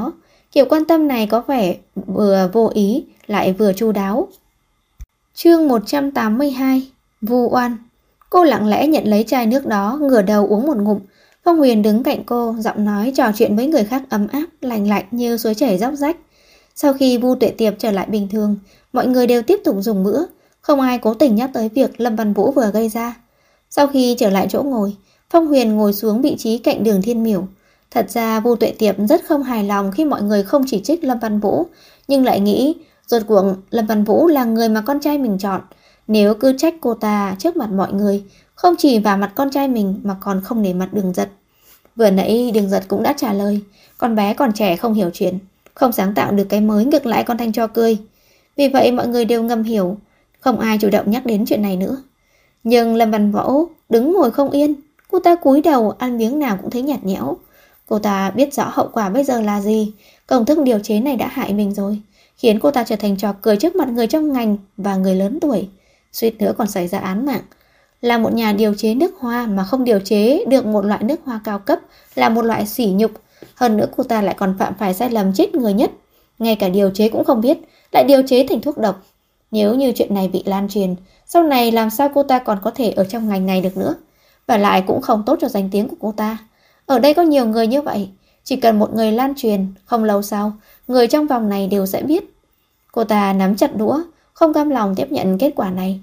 Kiểu quan tâm này có vẻ vừa vô ý lại vừa chu đáo. Chương 182. Vu oan. Cô lặng lẽ nhận lấy chai nước đó, ngửa đầu uống một ngụm. Phong Huyền đứng cạnh cô, giọng nói trò chuyện với người khác ấm áp, lành lạnh như suối chảy róc rách. Sau khi Vu Tuệ Tiệp trở lại bình thường, mọi người đều tiếp tục dùng bữa, không ai cố tình nhắc tới việc Lâm Văn Vũ vừa gây ra. Sau khi trở lại chỗ ngồi, Phong Huyền ngồi xuống vị trí cạnh Đường Thiên Miểu. Thật ra Vu Tuệ Tiệp rất không hài lòng khi mọi người không chỉ trích Lâm Văn Vũ, nhưng lại nghĩ rốt cuộc Lâm Văn Vũ là người mà con trai mình chọn. Nếu cứ trách cô ta trước mặt mọi người, không chỉ vào mặt con trai mình mà còn không nể mặt Đường Giật. Vừa nãy Đường Giật cũng đã trả lời, con bé còn trẻ không hiểu chuyện, không sáng tạo được cái mới, ngược lại con Thanh cho cười. Vì vậy mọi người đều ngầm hiểu, không ai chủ động nhắc đến chuyện này nữa. Nhưng Lâm Văn Vũ đứng ngồi không yên, cô ta cúi đầu ăn miếng nào cũng thấy nhạt nhẽo. Cô ta biết rõ hậu quả bây giờ là gì, công thức điều chế này đã hại mình rồi, khiến cô ta trở thành trò cười trước mặt người trong ngành và người lớn tuổi, suýt nữa còn xảy ra án mạng. Là một nhà điều chế nước hoa mà không điều chế được một loại nước hoa cao cấp là một loại sỉ nhục. Hơn nữa cô ta lại còn phạm phải sai lầm chết người nhất, ngay cả điều chế cũng không biết, lại điều chế thành thuốc độc. Nếu như chuyện này bị lan truyền, sau này làm sao cô ta còn có thể ở trong ngành này được nữa, và lại cũng không tốt cho danh tiếng của cô ta. Ở đây có nhiều người như vậy, chỉ cần một người lan truyền, không lâu sau, người trong vòng này đều sẽ biết. Cô ta nắm chặt đũa, không cam lòng tiếp nhận kết quả này.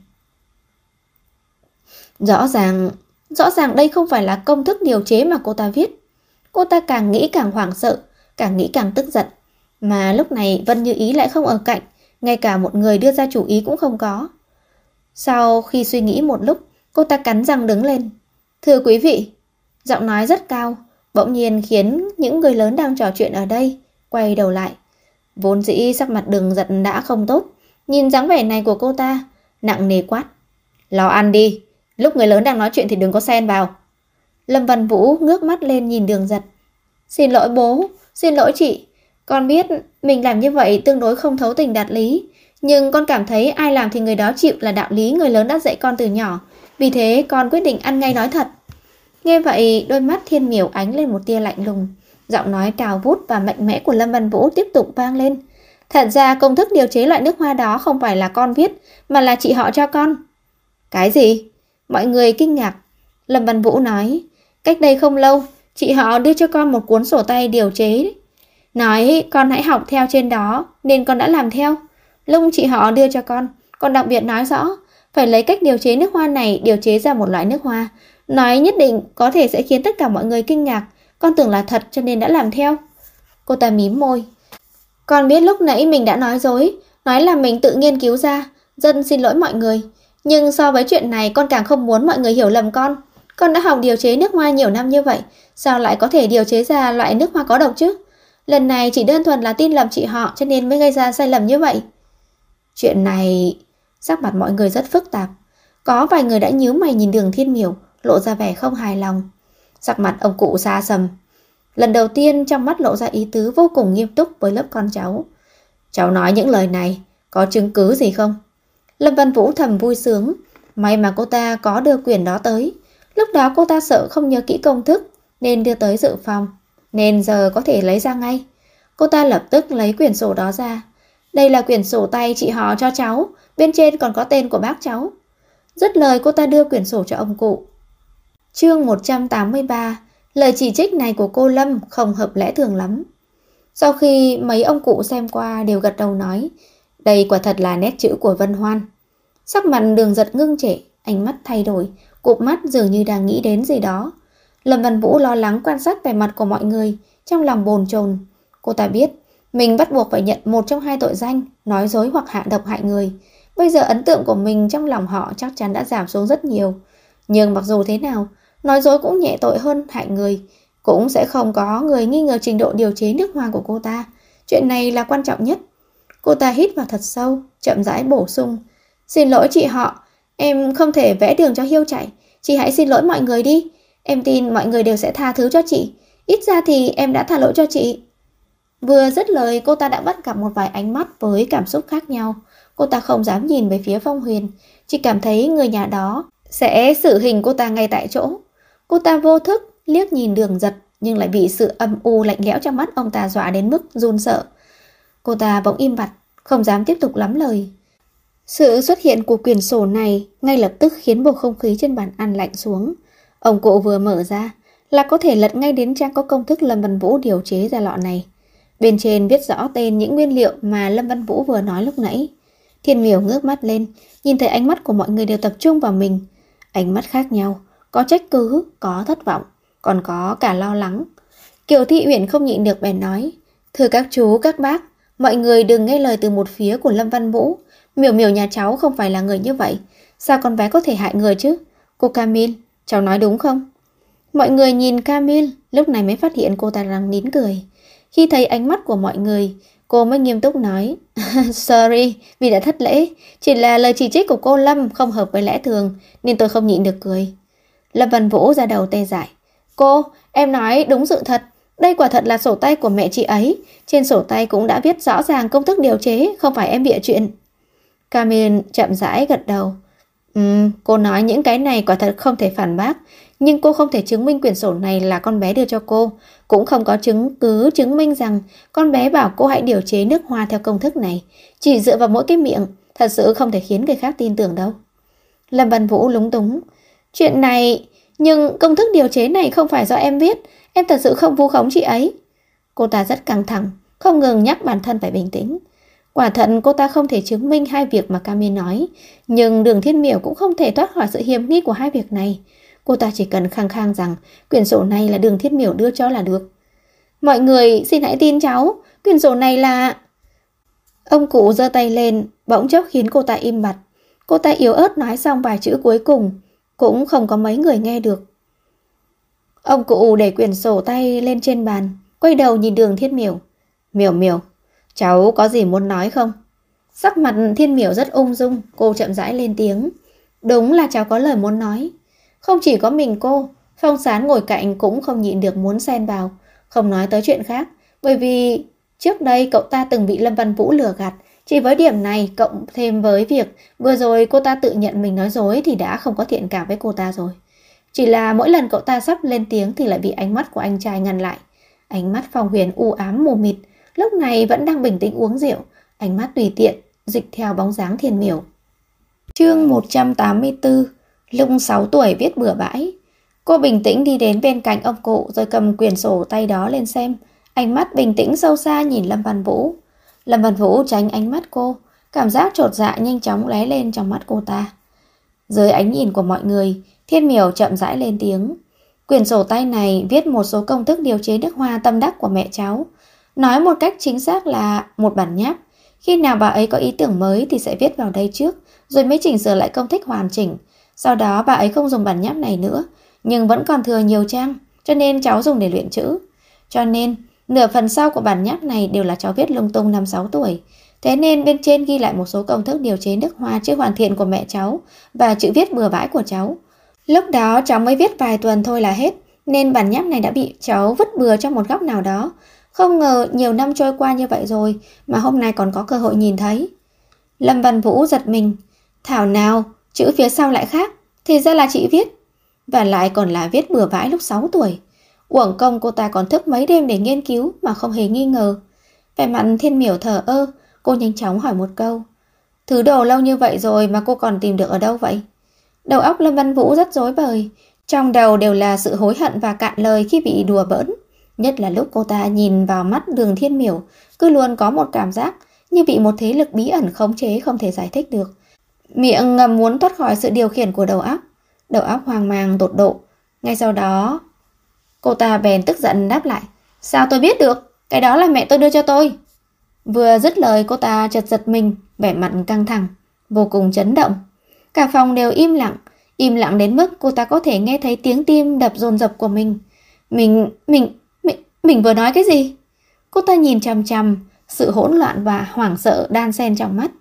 Rõ ràng đây không phải là công thức điều chế mà cô ta viết. Cô ta càng nghĩ càng hoảng sợ, càng nghĩ càng tức giận. Mà lúc này Vân Như Ý lại không ở cạnh, ngay cả một người đưa ra chủ ý cũng không có. Sau khi suy nghĩ một lúc, cô ta cắn răng đứng lên. Thưa quý vị, giọng nói rất cao, bỗng nhiên khiến những người lớn đang trò chuyện ở đây quay đầu lại. Vốn dĩ sắc mặt Đường Giật đã không tốt, nhìn dáng vẻ này của cô ta, nặng nề quát: lo ăn đi, lúc người lớn đang nói chuyện thì đừng có xen vào. Lâm Văn Vũ ngước mắt lên nhìn Đường Giật. Xin lỗi bố, xin lỗi chị, con biết mình làm như vậy tương đối không thấu tình đạt lý, nhưng con cảm thấy ai làm thì người đó chịu là đạo lý người lớn đã dạy con từ nhỏ, vì thế con quyết định ăn ngay nói thật. Nghe vậy, đôi mắt Thiên Miểu ánh lên một tia lạnh lùng, giọng nói cao vút và mạnh mẽ của Lâm Văn Vũ tiếp tục vang lên. Thật ra công thức điều chế loại nước hoa đó không phải là con viết, mà là chị họ cho con. Cái gì? Mọi người kinh ngạc. Lâm Văn Vũ nói, cách đây không lâu, chị họ đưa cho con một cuốn sổ tay điều chế, nói con hãy học theo trên đó, nên con đã làm theo. Lúc chị họ đưa cho con đặc biệt nói rõ phải lấy cách điều chế nước hoa này điều chế ra một loại nước hoa, nói nhất định có thể sẽ khiến tất cả mọi người kinh ngạc. Con tưởng là thật cho nên đã làm theo. Cô ta mím môi. Con biết lúc nãy mình đã nói dối, nói là mình tự nghiên cứu ra, dân xin lỗi mọi người. Nhưng so với chuyện này con càng không muốn mọi người hiểu lầm con. Con đã học điều chế nước hoa nhiều năm như vậy, sao lại có thể điều chế ra loại nước hoa có độc chứ? Lần này chỉ đơn thuần là tin lầm chị họ cho nên mới gây ra sai lầm như vậy. Chuyện này... Sắc mặt mọi người rất phức tạp. Có vài người đã nhíu mày nhìn Đường Thiên Miểu, lộ ra vẻ không hài lòng. Sắc mặt ông cụ xa sầm. Lần đầu tiên trong mắt lộ ra ý tứ vô cùng nghiêm túc với lớp con cháu. Cháu nói những lời này, có chứng cứ gì không? Lâm Văn Vũ thầm vui sướng. May mà cô ta có đưa quyển đó tới. Lúc đó cô ta sợ không nhớ kỹ công thức, nên đưa tới dự phòng, nên giờ có thể lấy ra ngay. Cô ta lập tức lấy quyển sổ đó ra. Đây là quyển sổ tay chị họ cho cháu, bên trên còn có tên của bác cháu. Dứt lời cô ta đưa quyển sổ cho ông cụ. Chương 183. Lời chỉ trích này của cô Lâm không hợp lẽ thường lắm. Sau khi mấy ông cụ xem qua đều gật đầu nói, đây quả thật là nét chữ của Vân Hoan. Sắc mặt Đường Giật ngưng trệ, ánh mắt thay đổi, cụp mắt dường như đang nghĩ đến gì đó. Lâm Văn Vũ lo lắng quan sát vẻ mặt của mọi người, trong lòng bồn chồn. Cô ta biết mình bắt buộc phải nhận một trong hai tội danh, nói dối hoặc hạ độc hại người. Bây giờ ấn tượng của mình trong lòng họ chắc chắn đã giảm xuống rất nhiều. Nhưng mặc dù thế nào, nói dối cũng nhẹ tội hơn hại người. Cũng sẽ không có người nghi ngờ trình độ điều chế nước hoa của cô ta. Chuyện này là quan trọng nhất. Cô ta hít vào thật sâu, chậm rãi bổ sung. Xin lỗi chị họ, em không thể vẽ đường cho hiêu chạy. Chị hãy xin lỗi mọi người đi. Em tin mọi người đều sẽ tha thứ cho chị. Ít ra thì em đã tha lỗi cho chị. Vừa dứt lời, cô ta đã bắt gặp một vài ánh mắt với cảm xúc khác nhau. Cô ta không dám nhìn về phía Phong Huyền, chỉ cảm thấy người nhà đó sẽ xử hình cô ta ngay tại chỗ. Cô ta vô thức liếc nhìn Đường Giật, nhưng lại bị sự âm u lạnh lẽo trong mắt ông ta dọa đến mức run sợ. Cô ta bỗng im bặt, không dám tiếp tục lắm lời. Sự xuất hiện của quyển sổ này ngay lập tức khiến bầu không khí trên bàn ăn lạnh xuống. Ông cụ vừa mở ra là có thể lật ngay đến trang có công thức Lâm Văn Vũ điều chế ra lọ này. Bên trên viết rõ tên những nguyên liệu mà Lâm Văn Vũ vừa nói lúc nãy. Thiên Miểu ngước mắt lên, nhìn thấy ánh mắt của mọi người đều tập trung vào mình. Ánh mắt khác nhau, có trách cứ, có thất vọng, còn có cả lo lắng. Kiều Thị Uyển không nhịn được bèn nói: "Thưa các chú, các bác, mọi người đừng nghe lời từ một phía của Lâm Văn Vũ. Miểu Miểu nhà cháu không phải là người như vậy. Sao con bé có thể hại người chứ? Cô Camille, cháu nói đúng không?" Mọi người nhìn Camille, lúc này mới phát hiện cô ta đang nín cười. Khi thấy ánh mắt của mọi người, cô mới nghiêm túc nói: "Sorry, vì đã thất lễ. Chỉ là lời chỉ trích của cô Lâm không hợp với lẽ thường, nên tôi không nhịn được cười." Lâm Văn Vũ ra đầu tê dại: "Cô, em nói đúng sự thật. Đây quả thật là sổ tay của mẹ chị ấy. Trên sổ tay cũng đã viết rõ ràng công thức điều chế, không phải em bịa chuyện." Camille chậm rãi gật đầu. Cô nói những cái này quả thật không thể phản bác, nhưng cô không thể chứng minh quyển sổ này là con bé đưa cho cô. Cũng không có chứng cứ chứng minh rằng con bé bảo cô hãy điều chế nước hoa theo công thức này. Chỉ dựa vào mỗi cái miệng, thật sự không thể khiến người khác tin tưởng đâu. Lâm Văn Vũ lúng túng: "Chuyện này, nhưng công thức điều chế này không phải do em viết. Em thật sự không vu khống chị ấy." Cô ta rất căng thẳng, không ngừng nhắc bản thân phải bình tĩnh. Quả thật cô ta không thể chứng minh hai việc mà Camille nói, nhưng Đường Thiên Miểu cũng không thể thoát khỏi sự hiềm nghi của hai việc này. Cô ta chỉ cần khăng khăng rằng quyển sổ này là Đường Thiên Miểu đưa cho là được. "Mọi người xin hãy tin cháu, quyển sổ này là..." Ông cụ giơ tay lên, bỗng chốc khiến cô ta im bặt. Cô ta yếu ớt nói xong vài chữ cuối cùng, cũng không có mấy người nghe được. Ông cụ để quyển sổ tay lên trên bàn, quay đầu nhìn Đường Thiên Miểu: "Miểu Miểu, cháu có gì muốn nói không?" Sắc mặt Thiên Miểu rất ung dung, cô chậm rãi lên tiếng: "Đúng là cháu có lời muốn nói." Không chỉ có mình cô, Phong Sán ngồi cạnh cũng không nhịn được muốn xen vào, không nói tới chuyện khác, bởi vì trước đây cậu ta từng bị Lâm Văn Vũ lừa gạt. Chỉ với điểm này cộng thêm với việc vừa rồi cô ta tự nhận mình nói dối thì đã không có thiện cảm với cô ta rồi. Chỉ là mỗi lần cậu ta sắp lên tiếng thì lại bị ánh mắt của anh trai ngăn lại. Ánh mắt Phong Huyền u ám mù mịt, lúc này vẫn đang bình tĩnh uống rượu, ánh mắt tùy tiện dịch theo bóng dáng Thiên Miểu. Chương 184. Lúc 6 tuổi viết bừa bãi. Cô bình tĩnh đi đến bên cạnh ông cụ rồi cầm quyển sổ tay đó lên xem, ánh mắt bình tĩnh sâu xa nhìn Lâm Văn Vũ. Lâm Văn Vũ tránh ánh mắt cô, cảm giác chột dạ nhanh chóng lóe lên trong mắt cô ta. Dưới ánh nhìn của mọi người, Thiên Miểu chậm rãi lên tiếng: "Quyển sổ tay này viết một số công thức điều chế nước hoa tâm đắc của mẹ cháu. Nói một cách chính xác là một bản nháp. Khi nào bà ấy có ý tưởng mới thì sẽ viết vào đây trước, rồi mới chỉnh sửa lại công thức hoàn chỉnh. Sau đó bà ấy không dùng bản nháp này nữa, nhưng vẫn còn thừa nhiều trang, cho nên cháu dùng để luyện chữ. Cho nên, nửa phần sau của bản nháp này đều là cháu viết lung tung năm 6 tuổi. Thế nên bên trên ghi lại một số công thức điều chế nước hoa chưa hoàn thiện của mẹ cháu và chữ viết bừa bãi của cháu. Lúc đó cháu mới viết vài tuần thôi là hết, nên bản nháp này đã bị cháu vứt bừa trong một góc nào đó. Không ngờ nhiều năm trôi qua như vậy rồi mà hôm nay còn có cơ hội nhìn thấy." Lâm Văn Vũ giật mình: "Thảo nào, chữ phía sau lại khác, thì ra là chị viết. Và lại còn là viết bừa bãi lúc 6 tuổi. Uổng công cô ta còn thức mấy đêm để nghiên cứu mà không hề nghi ngờ." Vẻ mặt Thiên Miểu thờ ơ, cô nhanh chóng hỏi một câu: "Thứ đồ lâu như vậy rồi mà cô còn tìm được ở đâu vậy?" Đầu óc Lâm Văn Vũ rất rối bời, trong đầu đều là sự hối hận và cạn lời khi bị đùa bỡn. Nhất là lúc cô ta nhìn vào mắt Đường Thiên Miểu, cứ luôn có một cảm giác như bị một thế lực bí ẩn khống chế không thể giải thích được. Miệng ngầm muốn thoát khỏi sự điều khiển của đầu óc hoang mang tột độ. Ngay sau đó, cô ta bèn tức giận đáp lại: "Sao tôi biết được? Cái đó là mẹ tôi đưa cho tôi." Vừa dứt lời cô ta chợt giật mình, vẻ mặt căng thẳng, vô cùng chấn động. Cả phòng đều im lặng đến mức cô ta có thể nghe thấy tiếng tim đập dồn dập của mình. Mình vừa nói cái gì? Cô ta nhìn chằm chằm, sự hỗn loạn và hoảng sợ đan xen trong mắt.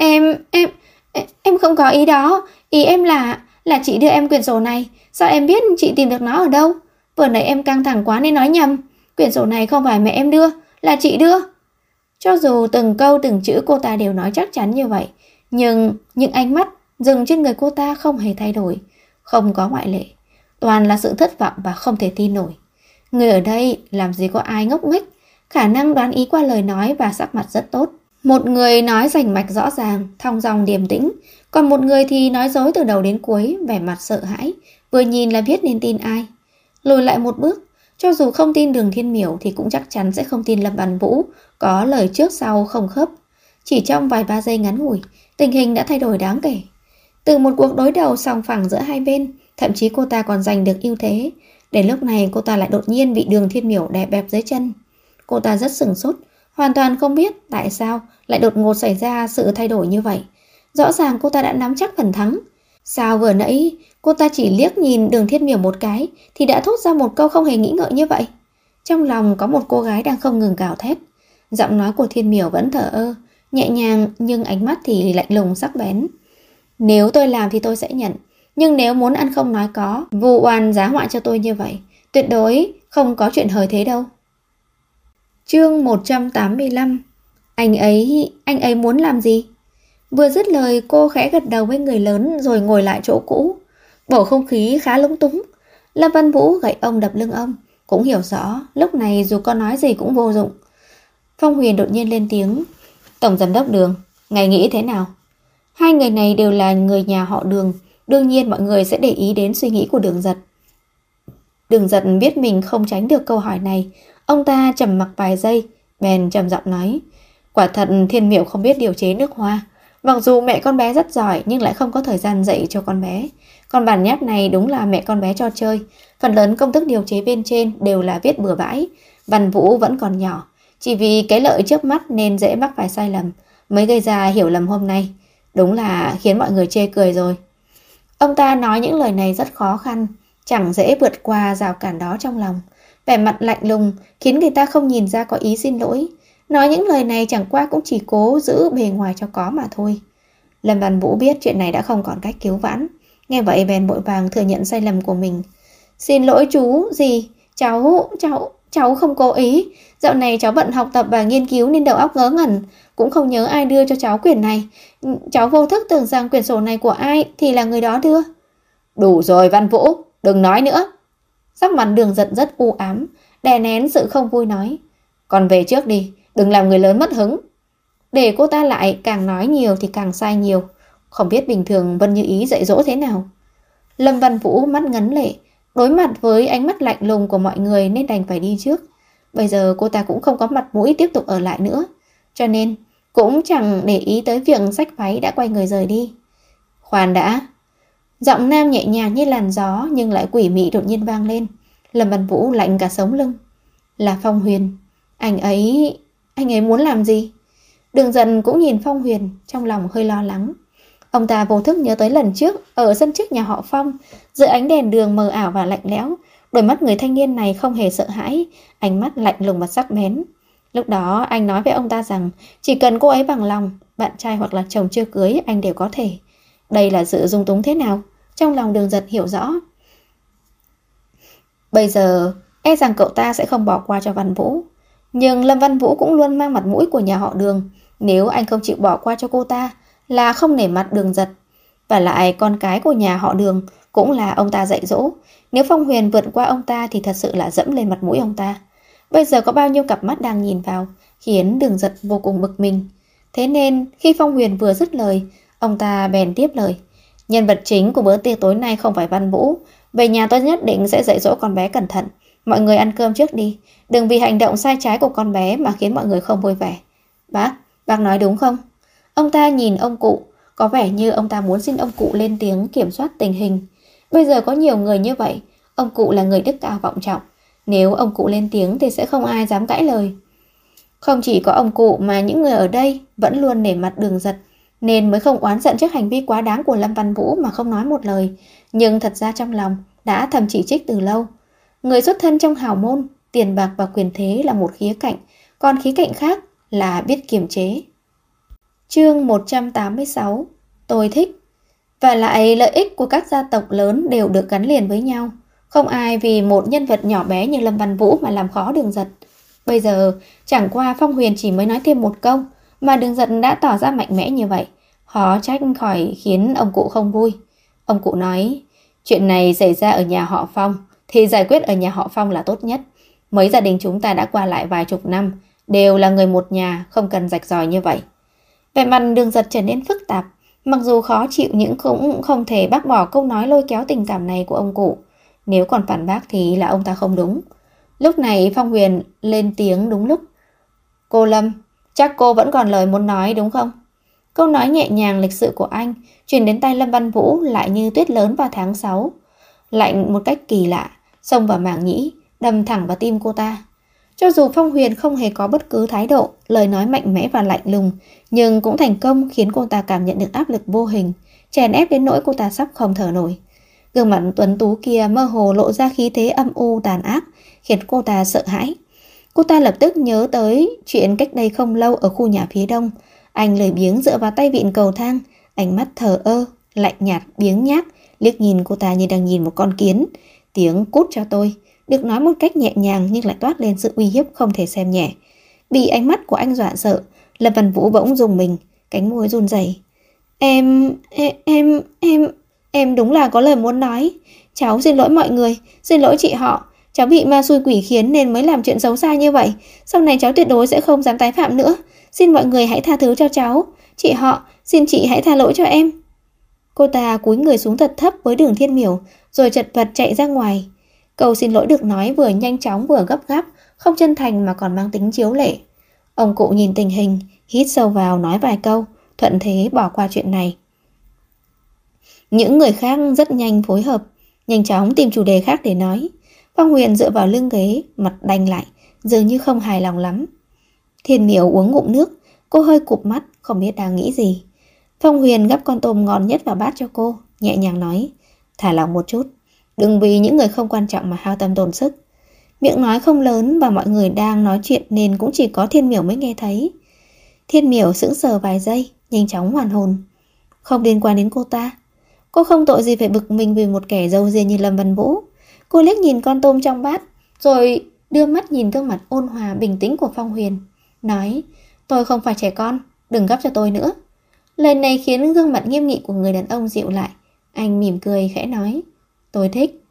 Em không có ý đó. Ý em là chị đưa em quyển sổ này. Sao em biết chị tìm được nó ở đâu? Vừa nãy em căng thẳng quá nên nói nhầm. Quyển sổ này không phải mẹ em đưa, là chị đưa." Cho dù từng câu từng chữ cô ta đều nói chắc chắn như vậy, nhưng những ánh mắt dừng trên người cô ta không hề thay đổi, không có ngoại lệ. Toàn là sự thất vọng và không thể tin nổi. Người ở đây làm gì có ai ngốc nghếch, khả năng đoán ý qua lời nói và sắc mặt rất tốt. Một người nói rành mạch rõ ràng, thong dong điềm tĩnh, còn một người thì nói dối từ đầu đến cuối, vẻ mặt sợ hãi, vừa nhìn là biết nên tin ai. Lùi lại một bước, cho dù không tin Đường Thiên Miểu thì cũng chắc chắn sẽ không tin Lâm Văn Vũ có lời trước sau không khớp. Chỉ trong vài ba giây ngắn ngủi, tình hình đã thay đổi đáng kể. Từ một cuộc đối đầu sòng phẳng giữa hai bên, thậm chí cô ta còn giành được ưu thế, đến lúc này cô ta lại đột nhiên bị Đường Thiên Miểu đè bẹp dưới chân. Cô ta rất sửng sốt, hoàn toàn không biết tại sao lại đột ngột xảy ra sự thay đổi như vậy. Rõ ràng cô ta đã nắm chắc phần thắng. Sao vừa nãy cô ta chỉ liếc nhìn Đường Thiên Miểu một cái thì đã thốt ra một câu không hề nghĩ ngợi như vậy? Trong lòng có một cô gái đang không ngừng gào thét. Giọng nói của Thiên Miểu vẫn thờ ơ, nhẹ nhàng nhưng ánh mắt thì lạnh lùng sắc bén. Nếu tôi làm thì tôi sẽ nhận, nhưng nếu muốn ăn không nói có, vu oan giá họa cho tôi như vậy, tuyệt đối không có chuyện hời thế đâu. Chương 185. Anh ấy muốn làm gì? Vừa dứt lời, cô khẽ gật đầu với người lớn rồi ngồi lại chỗ cũ. Bầu không khí khá lúng túng. Lâm Văn Vũ gậy ông đập lưng ông, cũng hiểu rõ lúc này dù có nói gì cũng vô dụng. Phong Huyền đột nhiên lên tiếng. Tổng giám đốc Đường, ngài nghĩ thế nào? Hai người này đều là người nhà họ Đường, đương nhiên mọi người sẽ để ý đến suy nghĩ của Đường Giật. Đường Giật biết mình không tránh được câu hỏi này. Ông ta trầm mặc vài giây, bèn trầm giọng nói. Quả thật Thiên Miểu không biết điều chế nước hoa. Mặc dù mẹ con bé rất giỏi nhưng lại không có thời gian dạy cho con bé. Còn bản nháp này đúng là mẹ con bé cho chơi. Phần lớn công thức điều chế bên trên đều là viết bừa bãi. Văn Vũ vẫn còn nhỏ, chỉ vì cái lợi trước mắt nên dễ mắc phải sai lầm, mới gây ra hiểu lầm hôm nay. Đúng là khiến mọi người chê cười rồi. Ông ta nói những lời này rất khó khăn, chẳng dễ vượt qua rào cản đó trong lòng. Vẻ mặt lạnh lùng khiến người ta không nhìn ra có ý xin lỗi. Nói những lời này chẳng qua cũng chỉ cố giữ bề ngoài cho có mà thôi. Lâm Văn Vũ biết chuyện này đã không còn cách cứu vãn, nghe vậy bèn vội vàng thừa nhận sai lầm của mình. Xin lỗi chú, gì? Cháu không cố ý. Dạo này cháu bận học tập và nghiên cứu nên đầu óc ngớ ngẩn, cũng không nhớ ai đưa cho cháu quyển này. Cháu vô thức tưởng rằng quyển sổ này của ai thì là người đó đưa. Đủ rồi Văn Vũ, đừng nói nữa. Sắc mặt Đường Giật rất u ám, đè nén sự không vui nói. Còn về trước đi, đừng làm người lớn mất hứng. Để cô ta lại càng nói nhiều thì càng sai nhiều. Không biết bình thường Vân Như Ý dạy dỗ thế nào. Lâm Văn Vũ mắt ngấn lệ, đối mặt với ánh mắt lạnh lùng của mọi người nên đành phải đi trước. Bây giờ cô ta cũng không có mặt mũi tiếp tục ở lại nữa, cho nên cũng chẳng để ý tới việc xách váy đã quay người rời đi. Khoan đã. Giọng nam nhẹ nhàng như làn gió nhưng lại quỷ mị đột nhiên vang lên. Lâm Văn Vũ lạnh cả sống lưng. Là Phong Huyền. Anh ấy muốn làm gì? Đường Dần cũng nhìn Phong Huyền, trong lòng hơi lo lắng. Ông ta vô thức nhớ tới lần trước ở sân trước nhà họ Phong, dưới ánh đèn đường mờ ảo và lạnh lẽo, đôi mắt người thanh niên này không hề sợ hãi, ánh mắt lạnh lùng và sắc bén. Lúc đó anh nói với ông ta rằng chỉ cần cô ấy bằng lòng, bạn trai hoặc là chồng chưa cưới anh đều có thể. Đây là sự dung túng thế nào? Trong lòng Đường Giật hiểu rõ. Bây giờ e rằng cậu ta sẽ không bỏ qua cho Văn Vũ. Nhưng Lâm Văn Vũ cũng luôn mang mặt mũi của nhà họ Đường. Nếu anh không chịu bỏ qua cho cô ta là không nể mặt Đường Giật. Và lại con cái của nhà họ Đường cũng là ông ta dạy dỗ. Nếu Phong Huyền vượt qua ông ta thì thật sự là dẫm lên mặt mũi ông ta. Bây giờ có bao nhiêu cặp mắt đang nhìn vào, khiến Đường Giật vô cùng bực mình. Thế nên khi Phong Huyền vừa dứt lời, ông ta bèn tiếp lời. Nhân vật chính của bữa tiệc tối nay không phải Văn Vũ. Về nhà tôi nhất định sẽ dạy dỗ con bé cẩn thận. Mọi người ăn cơm trước đi. Đừng vì hành động sai trái của con bé mà khiến mọi người không vui vẻ. Bác nói đúng không? Ông ta nhìn ông cụ, có vẻ như ông ta muốn xin ông cụ lên tiếng kiểm soát tình hình. Bây giờ có nhiều người như vậy, ông cụ là người đức cao vọng trọng. Nếu ông cụ lên tiếng thì sẽ không ai dám cãi lời. Không chỉ có ông cụ mà những người ở đây vẫn luôn nể mặt Đường Giật, nên mới không oán giận trước hành vi quá đáng của Lâm Văn Vũ mà không nói một lời. Nhưng thật ra trong lòng đã thầm chỉ trích từ lâu. Người xuất thân trong hào môn, tiền bạc và quyền thế là một khía cạnh, còn khía cạnh khác là biết kiềm chế. Chương 186. Tôi thích. Và lại lợi ích của các gia tộc lớn đều được gắn liền với nhau. Không ai vì một nhân vật nhỏ bé như Lâm Văn Vũ mà làm khó Đường Giật. Bây giờ chẳng qua Phong Huyền chỉ mới nói thêm một câu mà Đường Giật đã tỏ ra mạnh mẽ như vậy, khó trách khỏi khiến ông cụ không vui. Ông cụ nói, chuyện này xảy ra ở nhà họ Phong thì giải quyết ở nhà họ Phong là tốt nhất. Mấy gia đình chúng ta đã qua lại vài chục năm, đều là người một nhà, không cần rạch ròi như vậy. Vẻ mặt Đường Giật trở nên phức tạp, mặc dù khó chịu nhưng cũng không thể bác bỏ câu nói lôi kéo tình cảm này của ông cụ. Nếu còn phản bác thì là ông ta không đúng. Lúc này Phong Huyền lên tiếng đúng lúc. Cô Lâm, chắc cô vẫn còn lời muốn nói đúng không? Câu nói nhẹ nhàng lịch sự của anh truyền đến tai Lâm Văn Vũ lại như tuyết lớn vào tháng 6. Lạnh một cách kỳ lạ, xông vào màng nhĩ, đâm thẳng vào tim cô ta. Cho dù Phong Huyền không hề có bất cứ thái độ, lời nói mạnh mẽ và lạnh lùng, nhưng cũng thành công khiến cô ta cảm nhận được áp lực vô hình, chèn ép đến nỗi cô ta sắp không thở nổi. Gương mặt tuấn tú kia mơ hồ lộ ra khí thế âm u tàn ác, khiến cô ta sợ hãi. Cô ta lập tức nhớ tới chuyện cách đây không lâu ở khu nhà phía đông. Anh lười biếng dựa vào tay vịn cầu thang, ánh mắt thờ ơ, lạnh nhạt, biếng nhác, liếc nhìn cô ta như đang nhìn một con kiến. Tiếng cút cho tôi được nói một cách nhẹ nhàng nhưng lại toát lên sự uy hiếp không thể xem nhẹ. Bị ánh mắt của anh dọa sợ, Lâm Văn Vũ bỗng rùng mình, cánh môi run rẩy. Em đúng là có lời muốn nói. Cháu xin lỗi mọi người, xin lỗi chị họ. Cháu bị ma xui quỷ khiến nên mới làm chuyện xấu xa như vậy. Sau này cháu tuyệt đối sẽ không dám tái phạm nữa. Xin mọi người hãy tha thứ cho cháu. Chị họ, xin chị hãy tha lỗi cho em. Cô ta cúi người xuống thật thấp với Đường Thiên Miểu, rồi chật vật chạy ra ngoài. Câu xin lỗi được nói vừa nhanh chóng vừa gấp gáp, không chân thành mà còn mang tính chiếu lệ. Ông cụ nhìn tình hình, hít sâu vào nói vài câu, thuận thế bỏ qua chuyện này. Những người khác rất nhanh phối hợp, nhanh chóng tìm chủ đề khác để nói. Phong Huyền dựa vào lưng ghế, mặt đanh lại, dường như không hài lòng lắm. Thiên Miểu uống ngụm nước, cô hơi cụp mắt, không biết đang nghĩ gì. Phong Huyền gắp con tôm ngon nhất vào bát cho cô, nhẹ nhàng nói, thả lỏng một chút, đừng vì những người không quan trọng mà hao tâm tổn sức. Miệng nói không lớn và mọi người đang nói chuyện nên cũng chỉ có Thiên Miểu mới nghe thấy. Thiên Miểu sững sờ vài giây, nhanh chóng hoàn hồn. Không liên quan đến cô ta. Cô không tội gì phải bực mình vì một kẻ râu ria như Lâm Văn Vũ. Cô liếc nhìn con tôm trong bát, rồi đưa mắt nhìn gương mặt ôn hòa bình tĩnh của Phong Huyền, nói, tôi không phải trẻ con, đừng gắp cho tôi nữa. Lời này khiến gương mặt nghiêm nghị của người đàn ông dịu lại. Anh mỉm cười khẽ nói, tôi thích.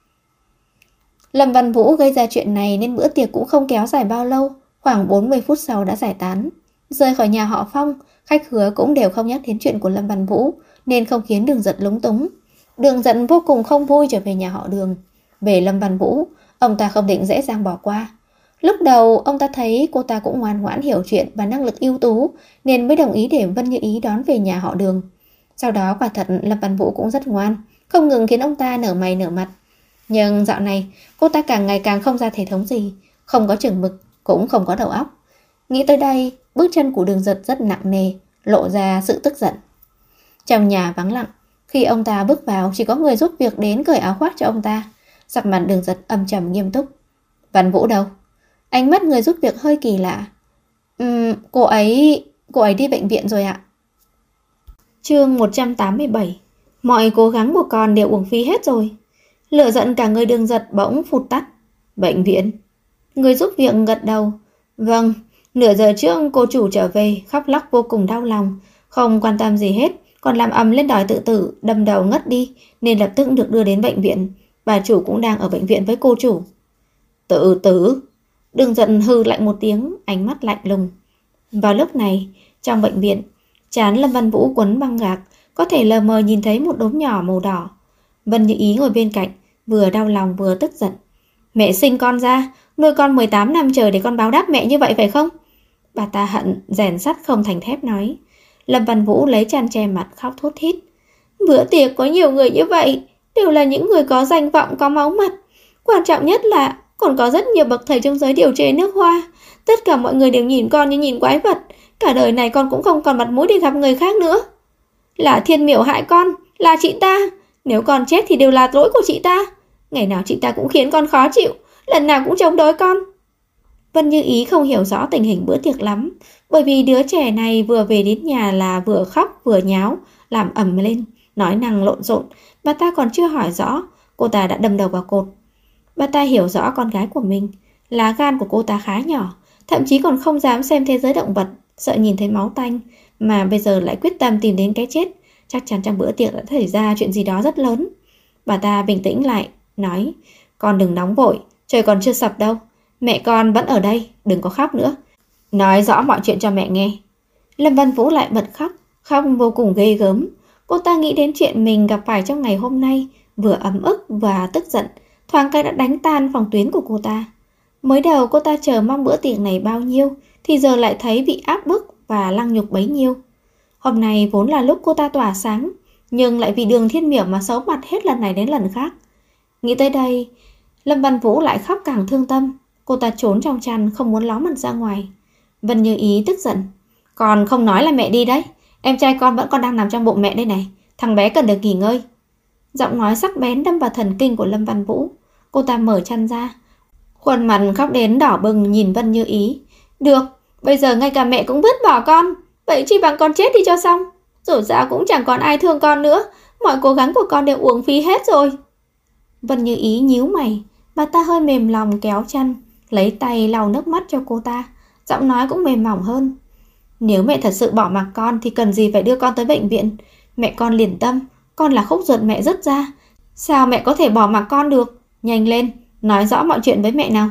Lâm Văn Vũ gây ra chuyện này nên bữa tiệc cũng không kéo dài bao lâu, khoảng 40 phút sau đã giải tán. Rời khỏi nhà họ Phong, khách khứa cũng đều không nhắc đến chuyện của Lâm Văn Vũ, nên không khiến Đường Giật lúng túng. Đường Giật vô cùng không vui trở về nhà họ Đường. Về Lâm Văn Vũ, ông ta không định dễ dàng bỏ qua. Lúc đầu ông ta thấy cô ta cũng ngoan ngoãn hiểu chuyện và năng lực ưu tú, nên mới đồng ý để Vân Như Ý đón về nhà họ Đường. Sau đó quả thật Lâm Văn Vũ cũng rất ngoan, không ngừng khiến ông ta nở mày nở mặt. Nhưng dạo này cô ta càng ngày càng không ra thể thống gì, không có chừng mực, cũng không có đầu óc. Nghĩ tới đây, bước chân của Đường Giật rất nặng nề, lộ ra sự tức giận. Trong nhà vắng lặng, khi ông ta bước vào chỉ có người giúp việc đến cởi áo khoác cho ông ta. Sắc mặt Đường Giật âm trầm nghiêm túc. Văn Vũ đâu? Ánh mắt người giúp việc hơi kỳ lạ. Cô ấy đi bệnh viện rồi ạ. Chương 187. Mọi cố gắng của con đều uổng phí hết rồi. Lửa giận cả người Đường Giật bỗng phụt tắt. Bệnh viện? Người giúp việc gật đầu. Vâng, nửa giờ trước cô chủ trở về, khóc lóc vô cùng đau lòng, không quan tâm gì hết, còn làm ầm lên đòi tự tử, đâm đầu ngất đi, nên lập tức được đưa đến bệnh viện. Bà chủ cũng đang ở bệnh viện với cô chủ. Tự tử? Đường Giật hừ lạnh một tiếng, ánh mắt lạnh lùng. Vào lúc này, trong bệnh viện, trán Lâm Văn Vũ quấn băng gạc, có thể lờ mờ nhìn thấy một đốm nhỏ màu đỏ. Vân Như Ý ngồi bên cạnh, vừa đau lòng vừa tức giận. Mẹ sinh con ra, nuôi con 18 năm trời để con báo đáp mẹ như vậy phải không? Bà ta hận, rèn sắt không thành thép nói. Lâm Văn Vũ lấy chăn che mặt khóc thút thít. Bữa tiệc có nhiều người như vậy, đều là những người có danh vọng, có máu mặt. Quan trọng nhất là còn có rất nhiều bậc thầy trong giới điều chế nước hoa. Tất cả mọi người đều nhìn con như nhìn quái vật. Cả đời này con cũng không còn mặt mũi để gặp người khác nữa. Là Thiên Miểu hại con, là chị ta. Nếu con chết thì đều là lỗi của chị ta. Ngày nào chị ta cũng khiến con khó chịu, lần nào cũng chống đối con. Vân Như Ý không hiểu rõ tình hình bữa tiệc lắm, bởi vì đứa trẻ này vừa về đến nhà là vừa khóc vừa nháo, làm ầm lên, nói năng lộn xộn. Bà ta còn chưa hỏi rõ, cô ta đã đâm đầu vào cột. Bà ta hiểu rõ con gái của mình, lá gan của cô ta khá nhỏ, thậm chí còn không dám xem thế giới động vật, sợ nhìn thấy máu tanh, mà bây giờ lại quyết tâm tìm đến cái chết. Chắc chắn trong bữa tiệc đã xảy ra chuyện gì đó rất lớn. Bà ta bình tĩnh lại, nói, con đừng nóng vội, trời còn chưa sập đâu. Mẹ con vẫn ở đây, đừng có khóc nữa. Nói rõ mọi chuyện cho mẹ nghe. Lâm Văn Vũ lại bật khóc, khóc vô cùng ghê gớm. Cô ta nghĩ đến chuyện mình gặp phải trong ngày hôm nay, vừa ấm ức và tức giận, thoáng cái đã đánh tan phòng tuyến của cô ta. Mới đầu cô ta chờ mong bữa tiệc này bao nhiêu, thì giờ lại thấy bị áp bức và lăng nhục bấy nhiêu. Hôm nay vốn là lúc cô ta tỏa sáng, nhưng lại vì Đường Thiên Miểu mà xấu mặt hết lần này đến lần khác. Nghĩ tới đây, Lâm Văn Vũ lại khóc càng thương tâm. Cô ta trốn trong chăn, không muốn ló mặt ra ngoài. Vân Như Ý tức giận. Còn không nói là mẹ đi đấy. Em trai con vẫn còn đang nằm trong bụng mẹ đây này. Thằng bé cần được nghỉ ngơi. Giọng nói sắc bén đâm vào thần kinh của Lâm Văn Vũ. Cô ta mở chăn ra, khuôn mặt khóc đến đỏ bừng nhìn Vân Như Ý. Được, bây giờ ngay cả mẹ cũng vứt bỏ con. Vậy chi bằng con chết đi cho xong. Dù sao cũng chẳng còn ai thương con nữa. Mọi cố gắng của con đều uổng phí hết rồi. Vân Như Ý nhíu mày. Bà ta hơi mềm lòng kéo chăn, lấy tay lau nước mắt cho cô ta. Giọng nói cũng mềm mỏng hơn. Nếu mẹ thật sự bỏ mặc con thì cần gì phải đưa con tới bệnh viện. Mẹ con liền tâm, con là khúc ruột mẹ dứt ra. Sao mẹ có thể bỏ mặc con được? Nhanh lên, nói rõ mọi chuyện với mẹ nào.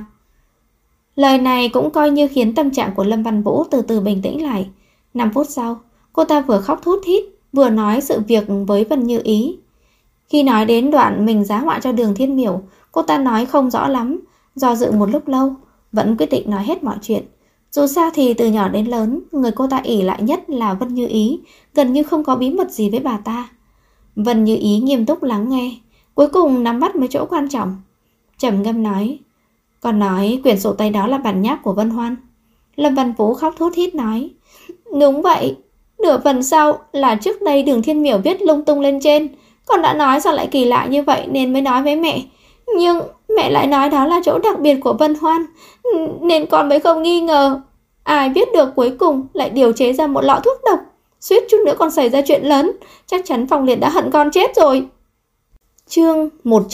Lời này cũng coi như khiến tâm trạng của Lâm Văn Vũ từ từ bình tĩnh lại. 5 phút sau, cô ta vừa khóc thút thít, vừa nói sự việc với Vân Như Ý. Khi nói đến đoạn mình giá họa cho Đường Thiên Miểu, cô ta nói không rõ lắm, do dự một lúc lâu, vẫn quyết định nói hết mọi chuyện. Dù sao thì từ nhỏ đến lớn, người cô ta ỷ lại nhất là Vân Như Ý, gần như không có bí mật gì với bà ta. Vân Như Ý nghiêm túc lắng nghe, cuối cùng nắm bắt mấy chỗ quan trọng. Trầm ngâm nói, còn nói quyển sổ tay đó là bản nháp của Vân Hoan. Lâm Văn Vũ khóc thút thít nói, đúng vậy, nửa phần sau là trước đây Đường Thiên Miểu viết lung tung lên trên. Con đã nói sao lại kỳ lạ như vậy nên mới nói với mẹ. Nhưng mẹ lại nói đó là chỗ đặc biệt của Vân Hoan, nên con mới không nghi ngờ. Ai biết được cuối cùng lại điều chế ra một lọ thuốc độc. Suýt chút nữa còn xảy ra chuyện lớn. Chắc chắn Phong Liệt đã hận con chết rồi. Chương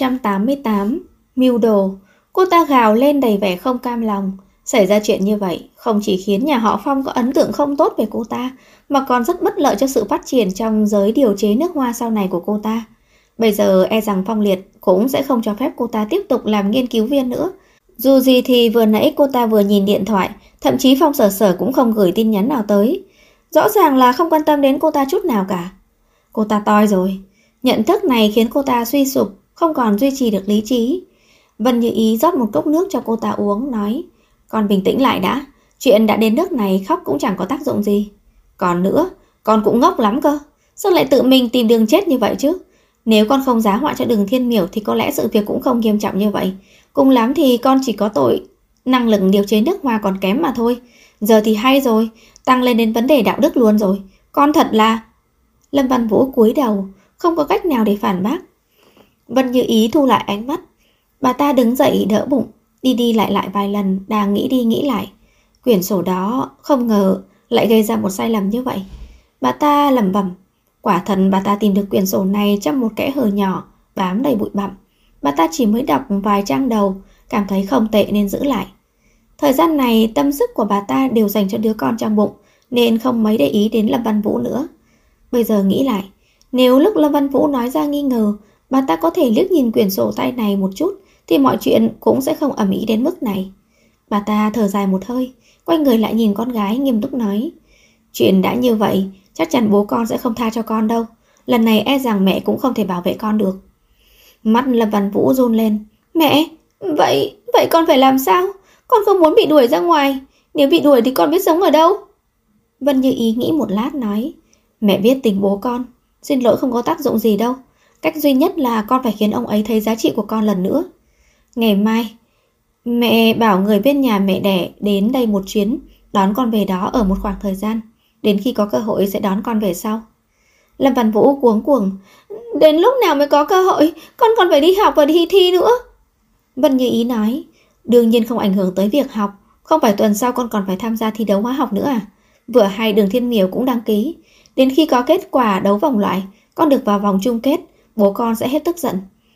188. Mưu đồ. Cô ta gào lên đầy vẻ không cam lòng. Xảy ra chuyện như vậy không chỉ khiến nhà họ Phong có ấn tượng không tốt về cô ta, mà còn rất bất lợi cho sự phát triển trong giới điều chế nước hoa sau này của cô ta. Bây giờ e rằng Phong Liệt cũng sẽ không cho phép cô ta tiếp tục làm nghiên cứu viên nữa. Dù gì thì vừa nãy cô ta vừa nhìn điện thoại, thậm chí Phong Sở Sở cũng không gửi tin nhắn nào tới. Rõ ràng là không quan tâm đến cô ta chút nào cả. Cô ta toi rồi. Nhận thức này khiến cô ta suy sụp, không còn duy trì được lý trí. Vân Như Ý rót một cốc nước cho cô ta uống, nói, con bình tĩnh lại đã. Chuyện đã đến nước này khóc cũng chẳng có tác dụng gì. Còn nữa, con cũng ngốc lắm cơ. Sao lại tự mình tìm đường chết như vậy chứ? Nếu con không giá họa cho Đường Thiên Miểu thì có lẽ sự việc cũng không nghiêm trọng như vậy. Cùng lắm thì con chỉ có tội năng lực điều chế nước hoa còn kém mà thôi. Giờ thì hay rồi, tăng lên đến vấn đề đạo đức luôn rồi. Con thật là... Lâm Văn Vũ cúi đầu, không có cách nào để phản bác. Vân Như Ý thu lại ánh mắt. Bà ta đứng dậy đỡ bụng, đi đi lại lại vài lần, đang nghĩ đi nghĩ lại. Quyển sổ đó không ngờ lại gây ra một sai lầm như vậy. Bà ta lẩm bẩm. Quả thật bà ta tìm được quyển sổ này trong một kẽ hở nhỏ, bám đầy bụi bặm. Bà ta chỉ mới đọc vài trang đầu, cảm thấy không tệ nên giữ lại. Thời gian này tâm sức của bà ta đều dành cho đứa con trong bụng, nên không mấy để ý đến Lâm Văn Vũ nữa. Bây giờ nghĩ lại, nếu lúc Lâm Văn Vũ nói ra nghi ngờ, bà ta có thể liếc nhìn quyển sổ tay này một chút, thì mọi chuyện cũng sẽ không ầm ĩ đến mức này. Bà ta thở dài một hơi, quay người lại nhìn con gái nghiêm túc nói, chuyện đã như vậy, chắc chắn bố con sẽ không tha cho con đâu. Lần này e rằng mẹ cũng không thể bảo vệ con được. Mắt Lâm Văn Vũ run lên. Mẹ, vậy con phải làm sao? Con không muốn bị đuổi ra ngoài. Nếu bị đuổi thì con biết sống ở đâu? Vân Như Ý nghĩ một lát nói, mẹ biết tình bố con, xin lỗi không có tác dụng gì đâu. Cách duy nhất là con phải khiến ông ấy thấy giá trị của con lần nữa. Ngày mai, mẹ bảo người bên nhà mẹ đẻ đến đây một chuyến, đón con về đó ở một khoảng thời gian. Đến khi có cơ hội sẽ đón con về sau. Lâm Văn Vũ cuống cuồng. Đến lúc nào mới có cơ hội? Con còn phải đi học và đi thi nữa. Vân Như Ý nói, đương nhiên không ảnh hưởng tới việc học. Không phải tuần sau con còn phải tham gia thi đấu hóa học nữa à? Vừa hay Đường Thiên Miểu cũng đăng ký. Đến khi có kết quả đấu vòng loại, con được vào vòng chung kết, bố con sẽ hết tức giận.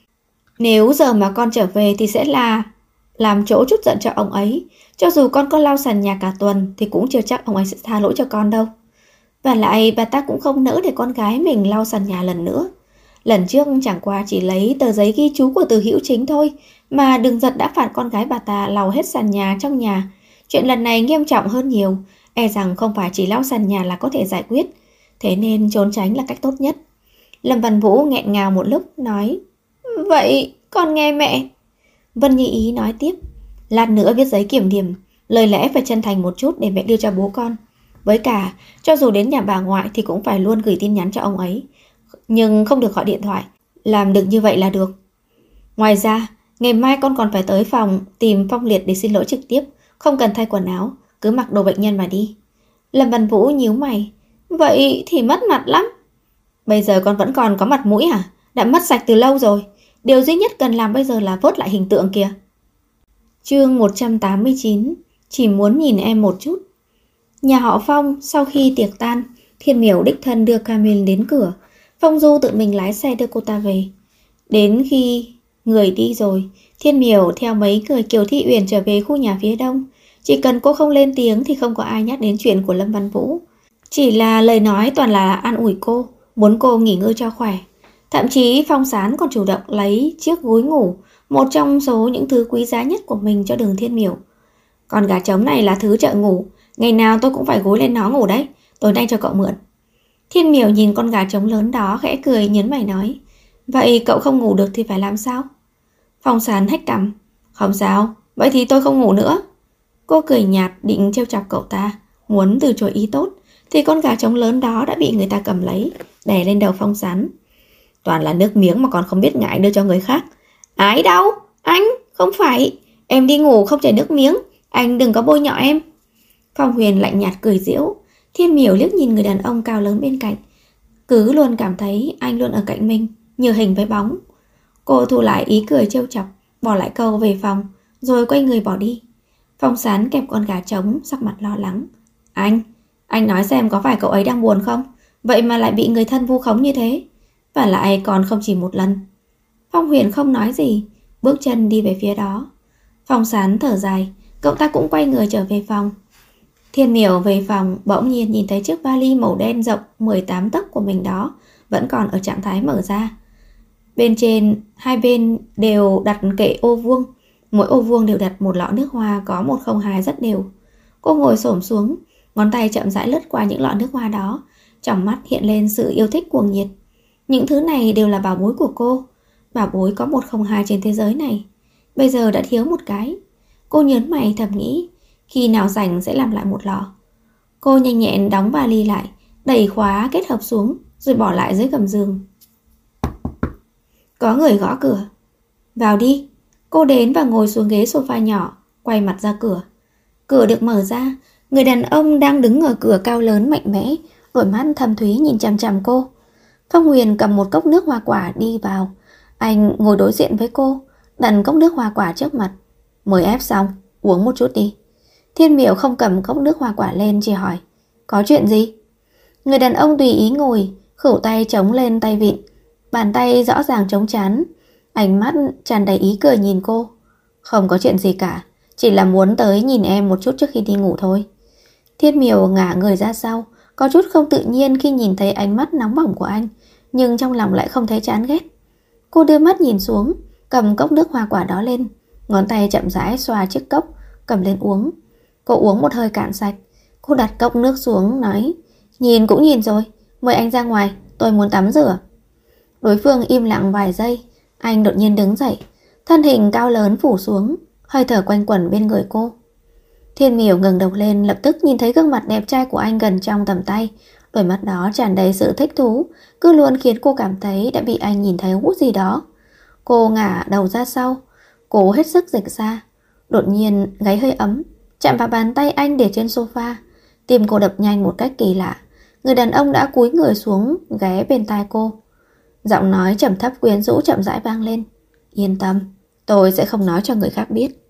Nếu giờ mà con trở về thì sẽ là làm chỗ chút giận cho ông ấy. Cho dù con có lau sàn nhà cả tuần thì cũng chưa chắc ông ấy sẽ tha lỗi cho con đâu. Và lại bà ta cũng không nỡ để con gái mình lau sàn nhà lần nữa. Lần trước chẳng qua chỉ lấy tờ giấy ghi chú của Từ Hữu Chính thôi Mà đừng giật đã phạt con gái bà ta lau hết sàn nhà trong nhà. Chuyện lần này nghiêm trọng hơn nhiều, e rằng không phải chỉ lau sàn nhà là có thể giải quyết. Thế nên trốn tránh là cách tốt nhất. Lâm Văn Vũ nghẹn ngào một lúc nói: Vậy con nghe mẹ. Vân Như Ý nói tiếp: Lát nữa viết giấy kiểm điểm, lời lẽ phải chân thành một chút để mẹ đưa cho bố con. Với cả, cho dù đến nhà bà ngoại thì cũng phải luôn gửi tin nhắn cho ông ấy. Nhưng không được gọi điện thoại, làm được như vậy là được. Ngoài ra, ngày mai con còn phải tới phòng tìm Phong Liệt để xin lỗi trực tiếp. Không cần thay quần áo, cứ mặc đồ bệnh nhân mà đi. Lâm Văn Vũ nhíu mày: Vậy thì mất mặt lắm. Bây giờ con vẫn còn có mặt mũi hả? Đã mất sạch từ lâu rồi. Điều duy nhất cần làm bây giờ là vớt lại hình tượng kìa. Chương 189: Chỉ muốn nhìn em một chút. Nhà họ Phong sau khi tiệc tan, Thiên Miểu đích thân đưa Camille đến cửa. Phong Du tự mình lái xe đưa cô ta về. Đến khi người đi rồi, Thiên Miểu theo mấy người Kiều Thị Uyển trở về khu nhà phía đông. Chỉ cần cô không lên tiếng thì không có ai nhắc đến chuyện của Lâm Văn Vũ. Chỉ là lời nói toàn là an ủi cô, muốn cô nghỉ ngơi cho khỏe. Thậm chí Phong Sán còn chủ động lấy chiếc gối ngủ, một trong số những thứ quý giá nhất của mình, cho Đường Thiên Miểu. Con gà trống này là thứ trợ ngủ, ngày nào tôi cũng phải gối lên nó ngủ đấy, tối nay cho cậu mượn. Thiên Miểu nhìn con gà trống lớn đó khẽ cười, nhớn mày nói: Vậy cậu không ngủ được thì phải làm sao? Phong Sán hách cằm: Không sao, vậy thì tôi không ngủ nữa. Cô cười nhạt định trêu chọc cậu ta, muốn từ chối ý tốt, thì con gà trống lớn đó đã bị người ta cầm lấy, đè lên đầu Phong Sán. Toàn là nước miếng mà còn không biết ngại đưa cho người khác. Ái đâu, anh, không phải. Em đi ngủ không chảy nước miếng, anh đừng có bôi nhọ em. Phong Huyền lạnh nhạt cười giễu. Thiên Miểu liếc nhìn người đàn ông cao lớn bên cạnh, cứ luôn cảm thấy anh luôn ở cạnh mình, như hình với bóng. Cô thu lại ý cười trêu chọc, bỏ lại câu về phòng, rồi quay người bỏ đi. Phong Sán kẹp con gà trống, sắc mặt lo lắng. Anh nói xem có phải cậu ấy đang buồn không? Vậy mà lại bị người thân vu khống như thế. Và lại còn không chỉ một lần. Phong Huyền không nói gì, bước chân đi về phía đó. Phong Sán thở dài, cậu ta cũng quay người trở về phòng. Thiên Miểu về phòng, bỗng nhiên nhìn thấy chiếc vali màu đen rộng 18 tấc của mình đó vẫn còn ở trạng thái mở ra. Bên trên, hai bên đều đặt kệ ô vuông. Mỗi ô vuông đều đặt một lọ nước hoa có 102 rất đều. Cô ngồi xổm xuống, ngón tay chậm rãi lướt qua những lọ nước hoa đó, trong mắt hiện lên sự yêu thích cuồng nhiệt. Những thứ này đều là bảo bối của cô. Bảo bối có 102 trên thế giới này, bây giờ đã thiếu một cái. Cô nhớn mày thầm nghĩ, khi nào rảnh sẽ làm lại một lọ. Cô nhanh nhẹn đóng vali lại, đẩy khóa kết hợp xuống, rồi bỏ lại dưới gầm giường. Có người gõ cửa. Vào đi. Cô đến và ngồi xuống ghế sofa nhỏ, quay mặt ra cửa. Cửa được mở ra, người đàn ông đang đứng ở cửa cao lớn mạnh mẽ, đôi mắt thâm thúy nhìn chằm chằm cô. Phong Huyền cầm một cốc nước hoa quả đi vào. Anh ngồi đối diện với cô, đặt cốc nước hoa quả trước mặt. Mới ép xong, uống một chút đi. Thiên Miểu không cầm cốc nước hoa quả lên, chỉ hỏi: Có chuyện gì? Người đàn ông tùy ý ngồi, khuỷu tay chống lên tay vịn, bàn tay rõ ràng chống trán, ánh mắt tràn đầy ý cười nhìn cô. Không có chuyện gì cả, chỉ là muốn tới nhìn em một chút trước khi đi ngủ thôi. Thiên Miểu ngả người ra sau, có chút không tự nhiên khi nhìn thấy ánh mắt nóng bỏng của anh, nhưng trong lòng lại không thấy chán ghét. Cô đưa mắt nhìn xuống, cầm cốc nước hoa quả đó lên, ngón tay chậm rãi xoa chiếc cốc, cầm lên uống. Cô uống một hơi cạn sạch. Cô đặt cốc nước xuống, nói: Nhìn cũng nhìn rồi, mời anh ra ngoài, tôi muốn tắm rửa. Đối phương im lặng vài giây, anh đột nhiên đứng dậy, thân hình cao lớn phủ xuống, hơi thở quanh quẩn bên người cô. Thiên Miểu ngẩng đầu lên, lập tức nhìn thấy gương mặt đẹp trai của anh gần trong tầm tay. Đôi mắt đó tràn đầy sự thích thú, cứ luôn khiến cô cảm thấy đã bị anh nhìn thấy hút gì đó. Cô ngả đầu ra sau, cố hết sức dịch ra. Đột nhiên gáy hơi ấm, chạm vào bàn tay anh để trên sofa. Tim cô đập nhanh một cách kỳ lạ. Người đàn ông đã cúi người xuống, ghé bên tai cô. Giọng nói trầm thấp quyến rũ chậm rãi vang lên: Yên tâm, tôi sẽ không nói cho người khác biết.